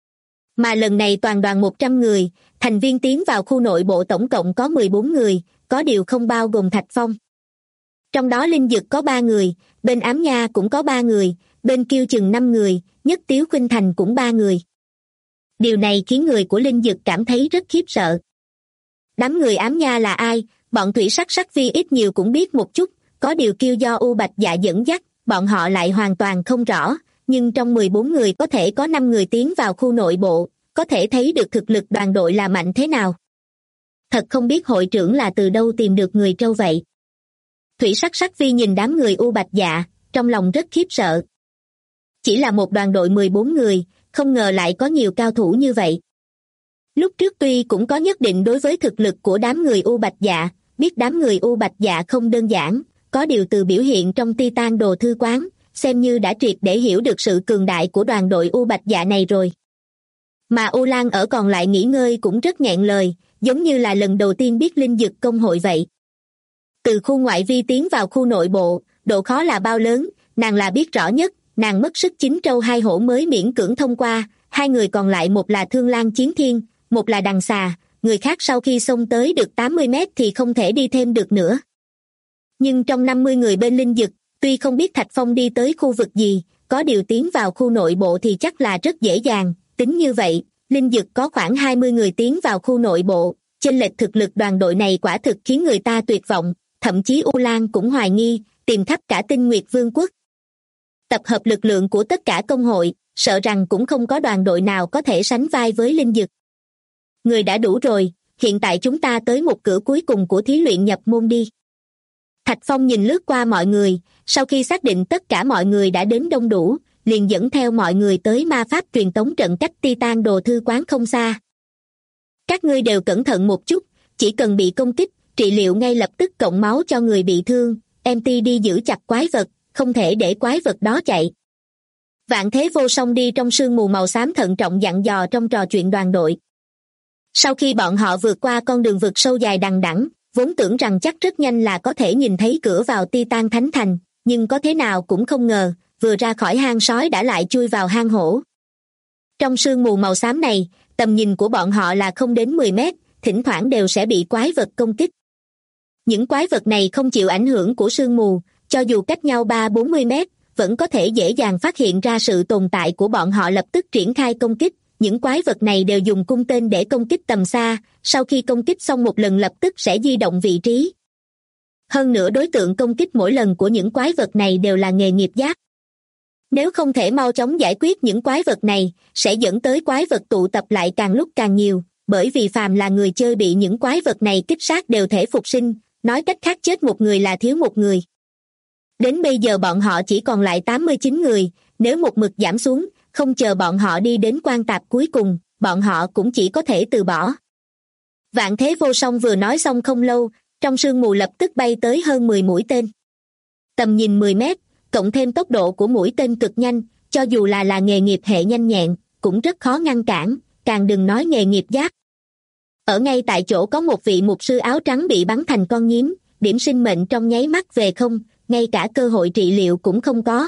Mà lần này toàn đoàn 100 người, thành viên tiến vào khu nội bộ tổng cộng có 14 người, có điều không bao gồm Thạch Phong. Trong đó Linh Dực có 3 người, bên Ám Nha cũng có 3 người, bên Kiêu chừng 5 người, Nhất Tiếu Khuynh Thành cũng 3 người. Điều này khiến người của Linh Dực cảm thấy rất khiếp sợ. Đám người Ám Nha là ai? Bọn thủy sắc sắc vi ít nhiều cũng biết một chút, có điều Kiêu do U Bạch Dạ dẫn dắt, bọn họ lại hoàn toàn không rõ, nhưng trong 14 người có thể có 5 người tiến vào khu nội bộ, có thể thấy được thực lực đoàn đội là mạnh thế nào. Thật không biết hội trưởng là từ đâu tìm được người trâu vậy. Thủy Sắc Sắc Vi nhìn đám người U Bạch Dạ, trong lòng rất khiếp sợ. Chỉ là một đoàn đội 14 người, không ngờ lại có nhiều cao thủ như vậy. Lúc trước tuy cũng có nhất định đối với thực lực của đám người U Bạch Dạ, biết đám người U Bạch Dạ không đơn giản, có điều từ biểu hiện trong Titan Đồ Thư Quán, xem như đã triệt để hiểu được sự cường đại của đoàn đội U Bạch Dạ này rồi. Mà U Lan ở còn lại nghỉ ngơi cũng rất nghẹn lời, giống như là lần đầu tiên biết linh dực công hội vậy. Từ khu ngoại vi tiến vào khu nội bộ, độ khó là bao lớn, nàng là biết rõ nhất, nàng mất sức 9 trâu 2 hổ mới miễn cưỡng thông qua, hai người còn lại một là Thương Lan Chiến Thiên, một là Đằng Xà, người khác sau khi xông tới được 80 mét thì không thể đi thêm được nữa. Nhưng trong 50 người bên linh dực, tuy không biết Thạch Phong đi tới khu vực gì, có điều tiến vào khu nội bộ thì chắc là rất dễ dàng, tính như vậy, linh dực có khoảng 20 người tiến vào khu nội bộ, chênh lệch thực lực đoàn đội này quả thực khiến người ta tuyệt vọng, thậm chí U Lan cũng hoài nghi, tìm khắp cả Tinh Nguyệt Vương quốc. Tập hợp lực lượng của tất cả công hội, sợ rằng cũng không có đoàn đội nào có thể sánh vai với linh dực. Người đã đủ rồi, hiện tại chúng ta tới một cửa cuối cùng của thí luyện nhập môn đi. Thạch Phong nhìn lướt qua mọi người, sau khi xác định tất cả mọi người đã đến đông đủ, liền dẫn theo mọi người tới ma pháp truyền tống trận cách Titan Đồ Thư Quán không xa. Các ngươi đều cẩn thận một chút, chỉ cần bị công kích, trị liệu ngay lập tức cộng máu cho người bị thương, MT đi giữ chặt quái vật, không thể để quái vật đó chạy. Vạn Thế Vô Song đi trong sương mù màu xám thận trọng dặn dò trong trò chuyện đoàn đội. Sau khi bọn họ vượt qua con đường vực sâu dài đằng đẵng, vốn tưởng rằng chắc rất nhanh là có thể nhìn thấy cửa vào Titan Thánh Thành, nhưng có thế nào cũng không ngờ, vừa ra khỏi hang sói đã lại chui vào hang hổ. Trong sương mù màu xám này, tầm nhìn của bọn họ là không đến 10 mét, thỉnh thoảng đều sẽ bị quái vật công kích. Những quái vật này không chịu ảnh hưởng của sương mù, cho dù cách nhau 30-40 mét, vẫn có thể dễ dàng phát hiện ra sự tồn tại của bọn họ, lập tức triển khai công kích. Những quái vật này đều dùng cung tên để công kích tầm xa, sau khi công kích xong một lần lập tức sẽ di động vị trí. Hơn nữa đối tượng công kích mỗi lần của những quái vật này đều là nghề nghiệp giáp. Nếu không thể mau chóng giải quyết những quái vật này, sẽ dẫn tới quái vật tụ tập lại càng lúc càng nhiều, bởi vì phàm là người chơi bị những quái vật này kích sát đều thể phục sinh, nói cách khác chết một người là thiếu một người. Đến bây giờ bọn họ chỉ còn lại 89 người, nếu một mực giảm xuống, không chờ bọn họ đi đến quan tạp cuối cùng, bọn họ cũng chỉ có thể từ bỏ. Vạn Thế Vô Song vừa nói xong không lâu, trong sương mù lập tức bay tới hơn 10 mũi tên. Tầm nhìn 10 mét, cộng thêm tốc độ của mũi tên cực nhanh, cho dù là nghề nghiệp hệ nhanh nhẹn, cũng rất khó ngăn cản, càng đừng nói nghề nghiệp giáp. Ở ngay tại chỗ có một vị mục sư áo trắng bị bắn thành con nhím, điểm sinh mệnh trong nháy mắt về không, ngay cả cơ hội trị liệu cũng không có.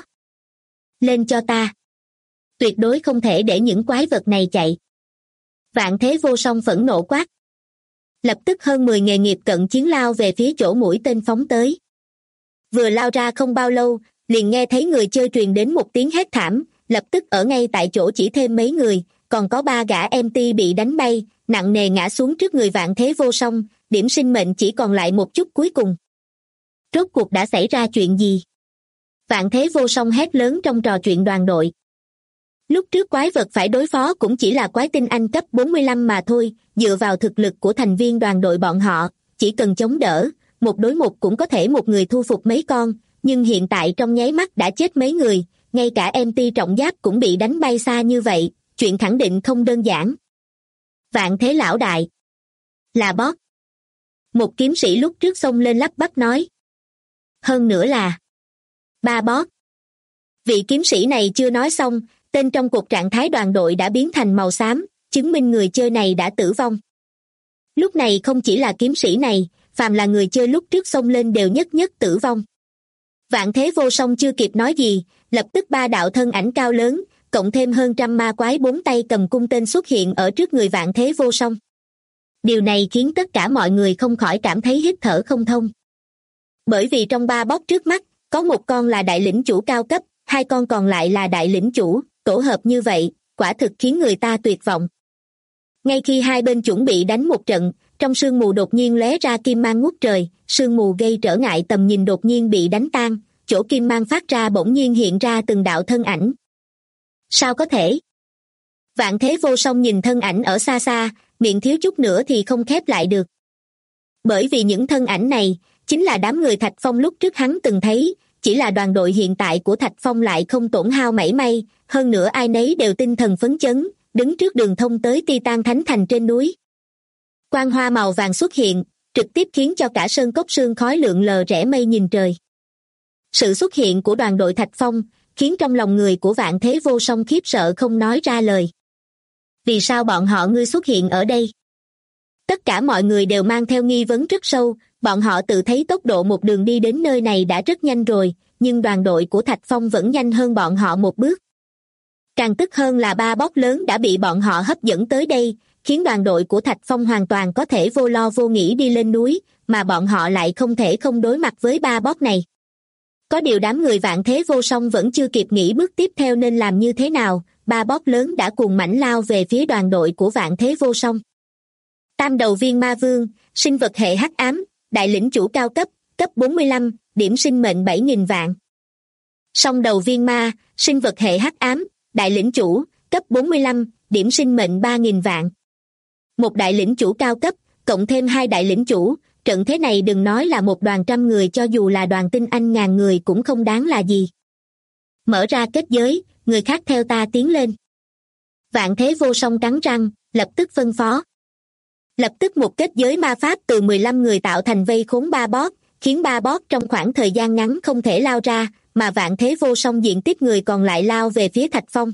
Lên cho ta! Tuyệt đối không thể để những quái vật này chạy. Vạn Thế Vô Song phẫn nộ quát. Lập tức hơn 10 nghề nghiệp cận chiến lao về phía chỗ mũi tên phóng tới. Vừa lao ra không bao lâu, liền nghe thấy người chơi truyền đến một tiếng hét thảm, lập tức ở ngay tại chỗ chỉ thêm mấy người, còn có 3 gã MT bị đánh bay, nặng nề ngã xuống trước người Vạn Thế Vô Song, điểm sinh mệnh chỉ còn lại một chút cuối cùng. Rốt cuộc đã xảy ra chuyện gì? Vạn Thế Vô Song hét lớn trong trò chuyện đoàn đội. Lúc trước quái vật phải đối phó cũng chỉ là quái tinh anh cấp 45 mà thôi, dựa vào thực lực của thành viên đoàn đội bọn họ, chỉ cần chống đỡ, một đối một cũng có thể một người thu phục mấy con, nhưng hiện tại trong nháy mắt đã chết mấy người, ngay cả MT trọng giáp cũng bị đánh bay xa như vậy, chuyện khẳng định không đơn giản. Vạn Thế lão đại. Là boss. Một kiếm sĩ lúc trước xông lên lắp bắp nói. Hơn nữa là 3 boss. Vị kiếm sĩ này chưa nói xong, tên trong cột trạng thái đoàn đội đã biến thành màu xám, chứng minh người chơi này đã tử vong. Lúc này không chỉ là kiếm sĩ này, phàm là người chơi lúc trước xông lên đều nhất nhất tử vong. Vạn Thế Vô Song chưa kịp nói gì, lập tức 3 đạo thân ảnh cao lớn, cộng thêm hơn trăm ma quái 4 tay cầm cung tên xuất hiện ở trước người Vạn Thế Vô Song. Điều này khiến tất cả mọi người không khỏi cảm thấy hít thở không thông. Bởi vì trong 3 boss trước mắt, có một con là đại lĩnh chủ cao cấp, 2 con còn lại là đại lĩnh chủ, tổ hợp như vậy, quả thực khiến người ta tuyệt vọng. Ngay khi hai bên chuẩn bị đánh một trận, trong sương mù đột nhiên lóe ra kim mang ngút trời, sương mù gây trở ngại tầm nhìn đột nhiên bị đánh tan, chỗ kim mang phát ra bỗng nhiên hiện ra từng đạo thân ảnh. Sao có thể? Vạn Thế Vô Song nhìn thân ảnh ở xa xa, miệng thiếu chút nữa thì không khép lại được. Bởi vì những thân ảnh này, chính là đám người Thạch Phong lúc trước hắn từng thấy, chỉ là đoàn đội hiện tại của Thạch Phong lại không tổn hao mảy may, hơn nữa ai nấy đều tinh thần phấn chấn, đứng trước đường thông tới Titan Thánh Thành trên núi. Quang hoa màu vàng xuất hiện, trực tiếp khiến cho cả sơn cốc sương khói lượn lờ rẽ mây nhìn trời. Sự xuất hiện của đoàn đội Thạch Phong khiến trong lòng người của Vạn Thế Vô Song khiếp sợ không nói ra lời. Vì sao bọn họ ngươi xuất hiện ở đây? Tất cả mọi người đều mang theo nghi vấn rất sâu, bọn họ tự thấy tốc độ một đường đi đến nơi này đã rất nhanh rồi, nhưng đoàn đội của Thạch Phong vẫn nhanh hơn bọn họ một bước. Càng tức hơn là ba boss lớn đã bị bọn họ hấp dẫn tới đây, khiến đoàn đội của Thạch Phong hoàn toàn có thể vô lo vô nghĩ đi lên núi, mà bọn họ lại không thể không đối mặt với ba boss này. Có điều đám người Vạn Thế Vô Song vẫn chưa kịp nghĩ bước tiếp theo nên làm như thế nào, ba boss lớn đã cuồng mãnh lao về phía đoàn đội của Vạn Thế Vô Song. Tam đầu viên ma vương, sinh vật hệ hắc ám, đại lĩnh chủ cao cấp, cấp 45, điểm sinh mệnh 7.000 vạn. Song đầu viên ma, sinh vật hệ hắc ám, đại lĩnh chủ, cấp 45, điểm sinh mệnh 3.000 vạn. Một đại lĩnh chủ cao cấp, cộng thêm hai đại lĩnh chủ, trận thế này đừng nói là một đoàn trăm người, cho dù là đoàn tinh anh ngàn người cũng không đáng là gì. Mở ra kết giới, người khác theo ta tiến lên. Vạn Thế Vô Song cắn răng, lập tức phân phó. Lập tức một kết giới ma pháp từ 15 người tạo thành vây khốn ba boss, khiến ba boss trong khoảng thời gian ngắn không thể lao ra, mà Vạn Thế Vô Song diện tích người còn lại lao về phía Thạch Phong.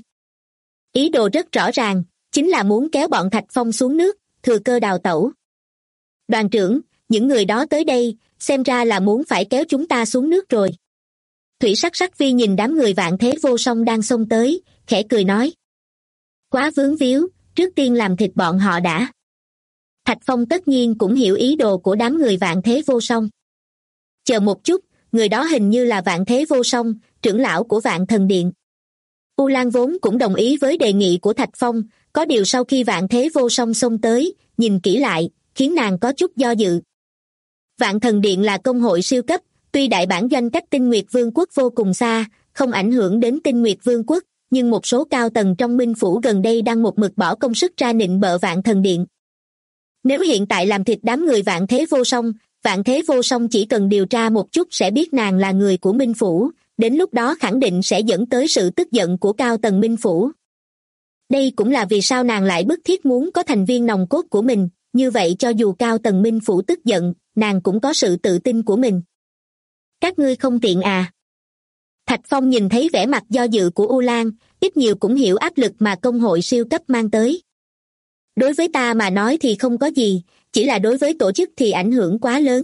Ý đồ rất rõ ràng, chính là muốn kéo bọn Thạch Phong xuống nước, thừa cơ đào tẩu. Đoàn trưởng, những người đó tới đây, xem ra là muốn phải kéo chúng ta xuống nước rồi. Thủy Sắc Sắc Vi nhìn đám người Vạn Thế Vô Song đang xông tới, khẽ cười nói. Quá vướng víu, trước tiên làm thịt bọn họ đã. Thạch Phong tất nhiên cũng hiểu ý đồ của đám người Vạn Thế Vô Song. Chờ một chút, người đó hình như là Vạn Thế Vô Song, trưởng lão của Vạn Thần Điện. U Lan vốn cũng đồng ý với đề nghị của Thạch Phong, có điều sau khi Vạn Thế Vô Song xông tới, nhìn kỹ lại, khiến nàng có chút do dự. Vạn Thần Điện là công hội siêu cấp, tuy đại bản doanh cách Tinh Nguyệt Vương quốc vô cùng xa, không ảnh hưởng đến Tinh Nguyệt Vương quốc, nhưng một số cao tầng trong Minh Phủ gần đây đang một mực bỏ công sức ra nịnh bợ Vạn Thần Điện. Nếu hiện tại làm thịt đám người Vạn Thế Vô Song, Vạn Thế Vô Song chỉ cần điều tra một chút sẽ biết nàng là người của Minh Phủ, đến lúc đó khẳng định sẽ dẫn tới sự tức giận của cao tầng Minh Phủ. Đây cũng là vì sao nàng lại bức thiết muốn có thành viên nòng cốt của mình, như vậy cho dù cao tầng Minh Phủ tức giận, nàng cũng có sự tự tin của mình. Các ngươi không tiện à? Thạch Phong nhìn thấy vẻ mặt do dự của U Lan, ít nhiều cũng hiểu áp lực mà công hội siêu cấp mang tới. Đối với ta mà nói thì không có gì, chỉ là đối với tổ chức thì ảnh hưởng quá lớn.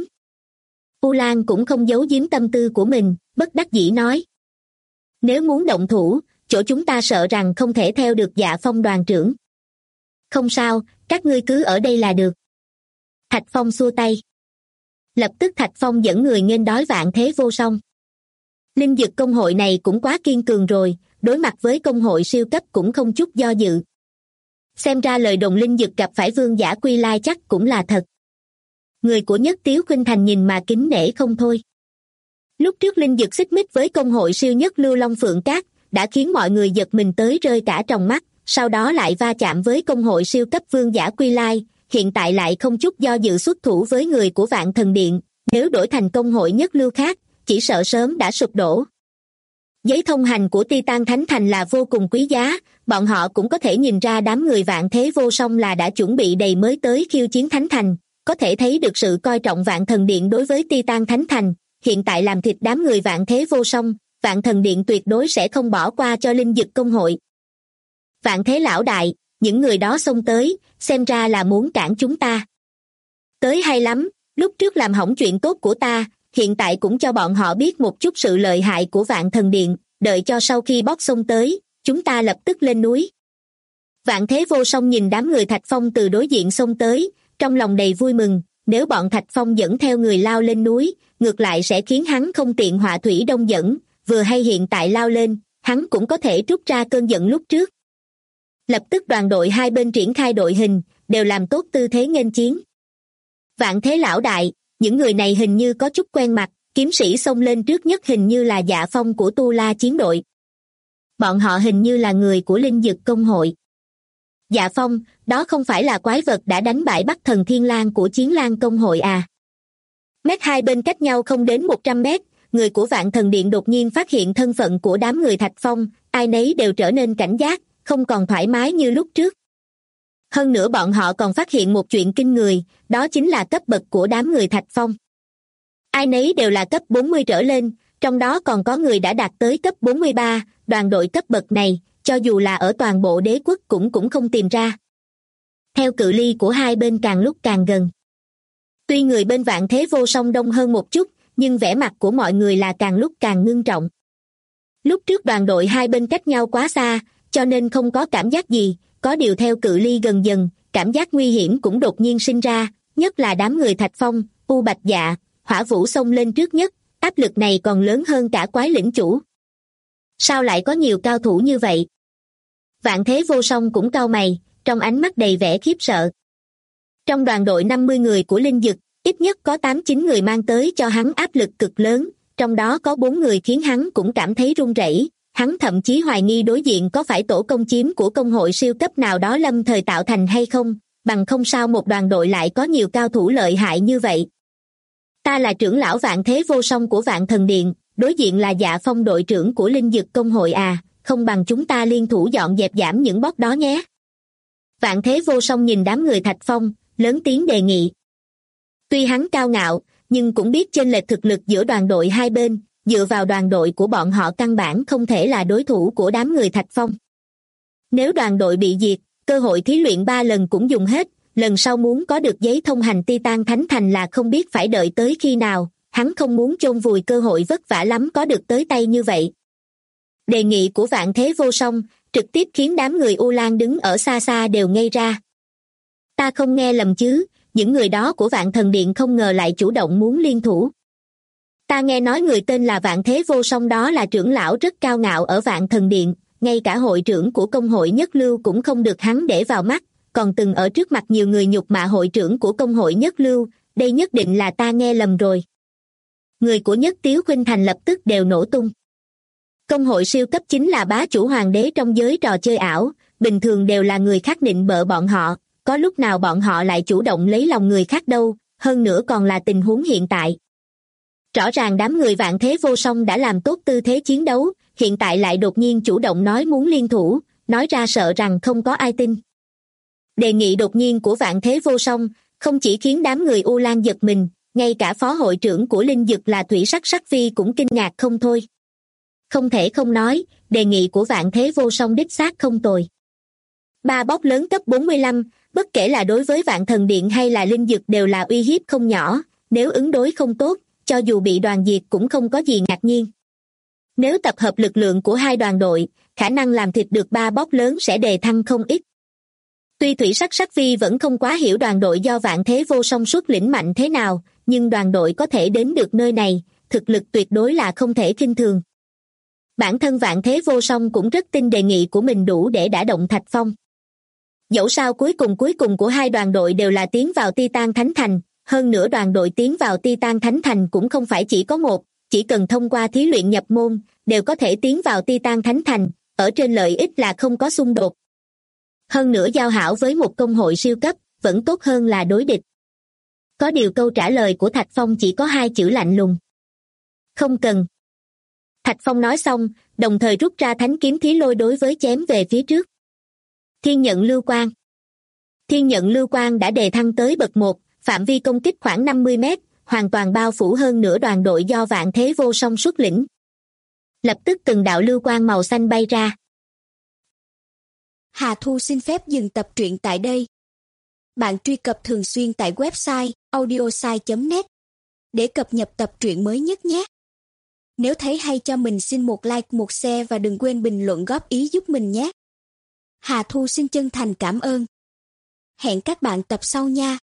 U Lan cũng không giấu giếm tâm tư của mình, bất đắc dĩ nói. Nếu muốn động thủ, chỗ chúng ta sợ rằng không thể theo được Dạ Phong đoàn trưởng. Không sao, các ngươi cứ ở đây là được. Thạch Phong xua tay. Lập tức Thạch Phong dẫn người nghênh đón Vạn Thế Vô Song. Linh dực công hội này cũng quá kiên cường rồi, đối mặt với công hội siêu cấp cũng không chút do dự. Xem ra lời đồn linh dực gặp phải vương giả Quy Lai chắc cũng là thật. Người của Nhất Tiếu Khuynh Thành nhìn mà kính nể không thôi. Lúc trước linh dực xích mích với công hội siêu nhất Lưu Long Phượng Cát đã khiến mọi người giật mình tới rơi cả tròng mắt, sau đó lại va chạm với công hội siêu cấp vương giả Quy Lai, hiện tại lại không chút do dự xuất thủ với người của Vạn Thần Điện, nếu đổi thành công hội nhất lưu khác, chỉ sợ sớm đã sụp đổ. Giấy thông hành của Titan Thánh Thành là vô cùng quý giá, bọn họ cũng có thể nhìn ra đám người Vạn Thế Vô Song là đã chuẩn bị đầy mới tới khiêu chiến Thánh Thành, có thể thấy được sự coi trọng Vạn Thần Điện đối với Titan Thánh Thành, hiện tại làm thịt đám người Vạn Thế Vô Song, Vạn Thần Điện tuyệt đối sẽ không bỏ qua cho linh dực công hội. Vạn Thế lão đại, những người đó xông tới, xem ra là muốn cản chúng ta. Tới hay lắm, lúc trước làm hỏng chuyện tốt của ta, hiện tại cũng cho bọn họ biết một chút sự lợi hại của Vạn Thần Điện, đợi cho sau khi bóc xông tới, chúng ta lập tức lên núi. Vạn Thế Vô Song nhìn đám người Thạch Phong từ đối diện xông tới, trong lòng đầy vui mừng, nếu bọn Thạch Phong dẫn theo người lao lên núi, ngược lại sẽ khiến hắn không tiện họa thủy đông dẫn, vừa hay hiện tại lao lên, hắn cũng có thể trút ra cơn giận lúc trước. Lập tức đoàn đội hai bên triển khai đội hình, đều làm tốt tư thế nghênh chiến. Vạn Thế lão đại, những người này hình như có chút quen mặt, kiếm sĩ xông lên trước nhất hình như là Dạ Phong của Tu La chiến đội. Bọn họ hình như là người của linh dực công hội. Dạ Phong, đó không phải là quái vật đã đánh bại Bắc Thần Thiên Lang của Chiến Lang công hội à? Mét hai bên cách nhau không đến 100 mét, người của Vạn Thần Điện đột nhiên phát hiện thân phận của đám người Thạch Phong, ai nấy đều trở nên cảnh giác, không còn thoải mái như lúc trước. Hơn nữa bọn họ còn phát hiện một chuyện kinh người, đó chính là cấp bậc của đám người Thạch Phong. Ai nấy đều là cấp 40 trở lên, trong đó còn có người đã đạt tới cấp 43, đoàn đội cấp bậc này, cho dù là ở toàn bộ đế quốc cũng không tìm ra. Theo cự ly của hai bên càng lúc càng gần. Tuy người bên Vạn Thế Vô Song đông hơn một chút, nhưng vẻ mặt của mọi người là càng lúc càng ngưng trọng. Lúc trước đoàn đội hai bên cách nhau quá xa, cho nên không có cảm giác gì, có điều theo cự ly gần dần, cảm giác nguy hiểm cũng đột nhiên sinh ra, nhất là đám người Thạch Phong, U Bạch Dạ, Hỏa Vũ xông lên trước nhất, áp lực này còn lớn hơn cả Quái lĩnh chủ. Sao lại có nhiều cao thủ như vậy? Vạn Thế Vô Song cũng cau mày, trong ánh mắt đầy vẻ khiếp sợ. Trong đoàn đội 50 người của Linh Dực, ít nhất có 8-9 người mang tới cho hắn áp lực cực lớn, trong đó có 4 người khiến hắn cũng cảm thấy run rẩy. Hắn thậm chí hoài nghi đối diện có phải tổ công chiếm của công hội siêu cấp nào đó lâm thời tạo thành hay không, bằng không sao một đoàn đội lại có nhiều cao thủ lợi hại như vậy. Ta là trưởng lão Vạn Thế Vô Song của Vạn Thần Điện, đối diện là Dạ Phong đội trưởng của Linh Dực công hội à, không bằng chúng ta liên thủ dọn dẹp giảm những boss đó nhé. Vạn Thế Vô Song nhìn đám người Thạch Phong, lớn tiếng đề nghị. Tuy hắn cao ngạo, nhưng cũng biết chênh lệch thực lực giữa đoàn đội hai bên, dựa vào đoàn đội của bọn họ căn bản không thể là đối thủ của đám người Thạch Phong. Nếu đoàn đội bị diệt, cơ hội thí luyện 3 lần cũng dùng hết, lần sau muốn có được giấy thông hành Titan Thánh Thành là không biết phải đợi tới khi nào, hắn không muốn chôn vùi cơ hội vất vả lắm có được tới tay như vậy. Đề nghị của Vạn Thế Vô Song trực tiếp khiến đám người U Lan đứng ở xa xa đều ngây ra. Ta không nghe lầm chứ, những người đó của Vạn Thần Điện không ngờ lại chủ động muốn liên thủ. Ta nghe nói người tên là Vạn Thế Vô Song đó là trưởng lão rất cao ngạo ở Vạn Thần Điện, ngay cả hội trưởng của công hội Nhất Lưu cũng không được hắn để vào mắt, còn từng ở trước mặt nhiều người nhục mạ hội trưởng của công hội Nhất Lưu, đây nhất định là ta nghe lầm rồi. Người của Nhất Tiếu Khuynh Thành lập tức đều nổ tung. Công hội siêu cấp chính là bá chủ hoàng đế trong giới trò chơi ảo, bình thường đều là người khác nịnh bợ bọn họ, có lúc nào bọn họ lại chủ động lấy lòng người khác đâu, hơn nữa còn là tình huống hiện tại. Rõ ràng đám người Vạn Thế Vô Song đã làm tốt tư thế chiến đấu, hiện tại lại đột nhiên chủ động nói muốn liên thủ, nói ra sợ rằng không có ai tin. Đề nghị đột nhiên của Vạn Thế Vô Song không chỉ khiến đám người U Lan giật mình, ngay cả phó hội trưởng của Linh Dực là Thủy Sắc Sắc Phi cũng kinh ngạc không thôi. Không thể không nói, đề nghị của Vạn Thế Vô Song đích xác không tồi. 3 boss lớn cấp 45, bất kể là đối với Vạn Thần Điện hay là Linh Dực đều là uy hiếp không nhỏ, nếu ứng đối không tốt, cho dù bị đoàn diệt cũng không có gì ngạc nhiên. Nếu tập hợp lực lượng của hai đoàn đội, khả năng làm thịt được 3 boss lớn sẽ đề thăng không ít. Tuy Thủy Sắc Sắc Phi vẫn không quá hiểu đoàn đội do Vạn Thế Vô Song xuất lĩnh mạnh thế nào, nhưng đoàn đội có thể đến được nơi này, thực lực tuyệt đối là không thể khinh thường. Bản thân Vạn Thế Vô Song cũng rất tin đề nghị của mình đủ để đả động Thạch Phong. Dẫu sao cuối cùng của hai đoàn đội đều là tiến vào Titan Thánh Thành, hơn nữa đoàn đội tiến vào Titan Thánh Thành cũng không phải chỉ có một, chỉ cần thông qua thí luyện nhập môn, đều có thể tiến vào Titan Thánh Thành, ở trên lợi ích là không có xung đột. Hơn nữa giao hảo với một công hội siêu cấp, vẫn tốt hơn là đối địch. Có điều câu trả lời của Thạch Phong chỉ có 2 chữ lạnh lùng. Không cần. Thạch Phong nói xong, đồng thời rút ra thánh kiếm thí lôi đối với chém về phía trước. Thiên nhận lưu quang. Thiên nhận lưu quang đã đề thăng tới bậc 1, phạm vi công kích khoảng 50 mét, hoàn toàn bao phủ hơn nửa đoàn đội do Vạn Thế Vô Song xuất lĩnh. Lập tức từng đạo lưu quang màu xanh bay ra. Hà Thu xin phép dừng tập truyện tại đây. Bạn truy cập thường xuyên tại website audiosai.net để cập nhật tập truyện mới nhất nhé. Nếu thấy hay cho mình xin một like, một share và đừng quên bình luận góp ý giúp mình nhé. Hà Thu xin chân thành cảm ơn. Hẹn các bạn tập sau nha.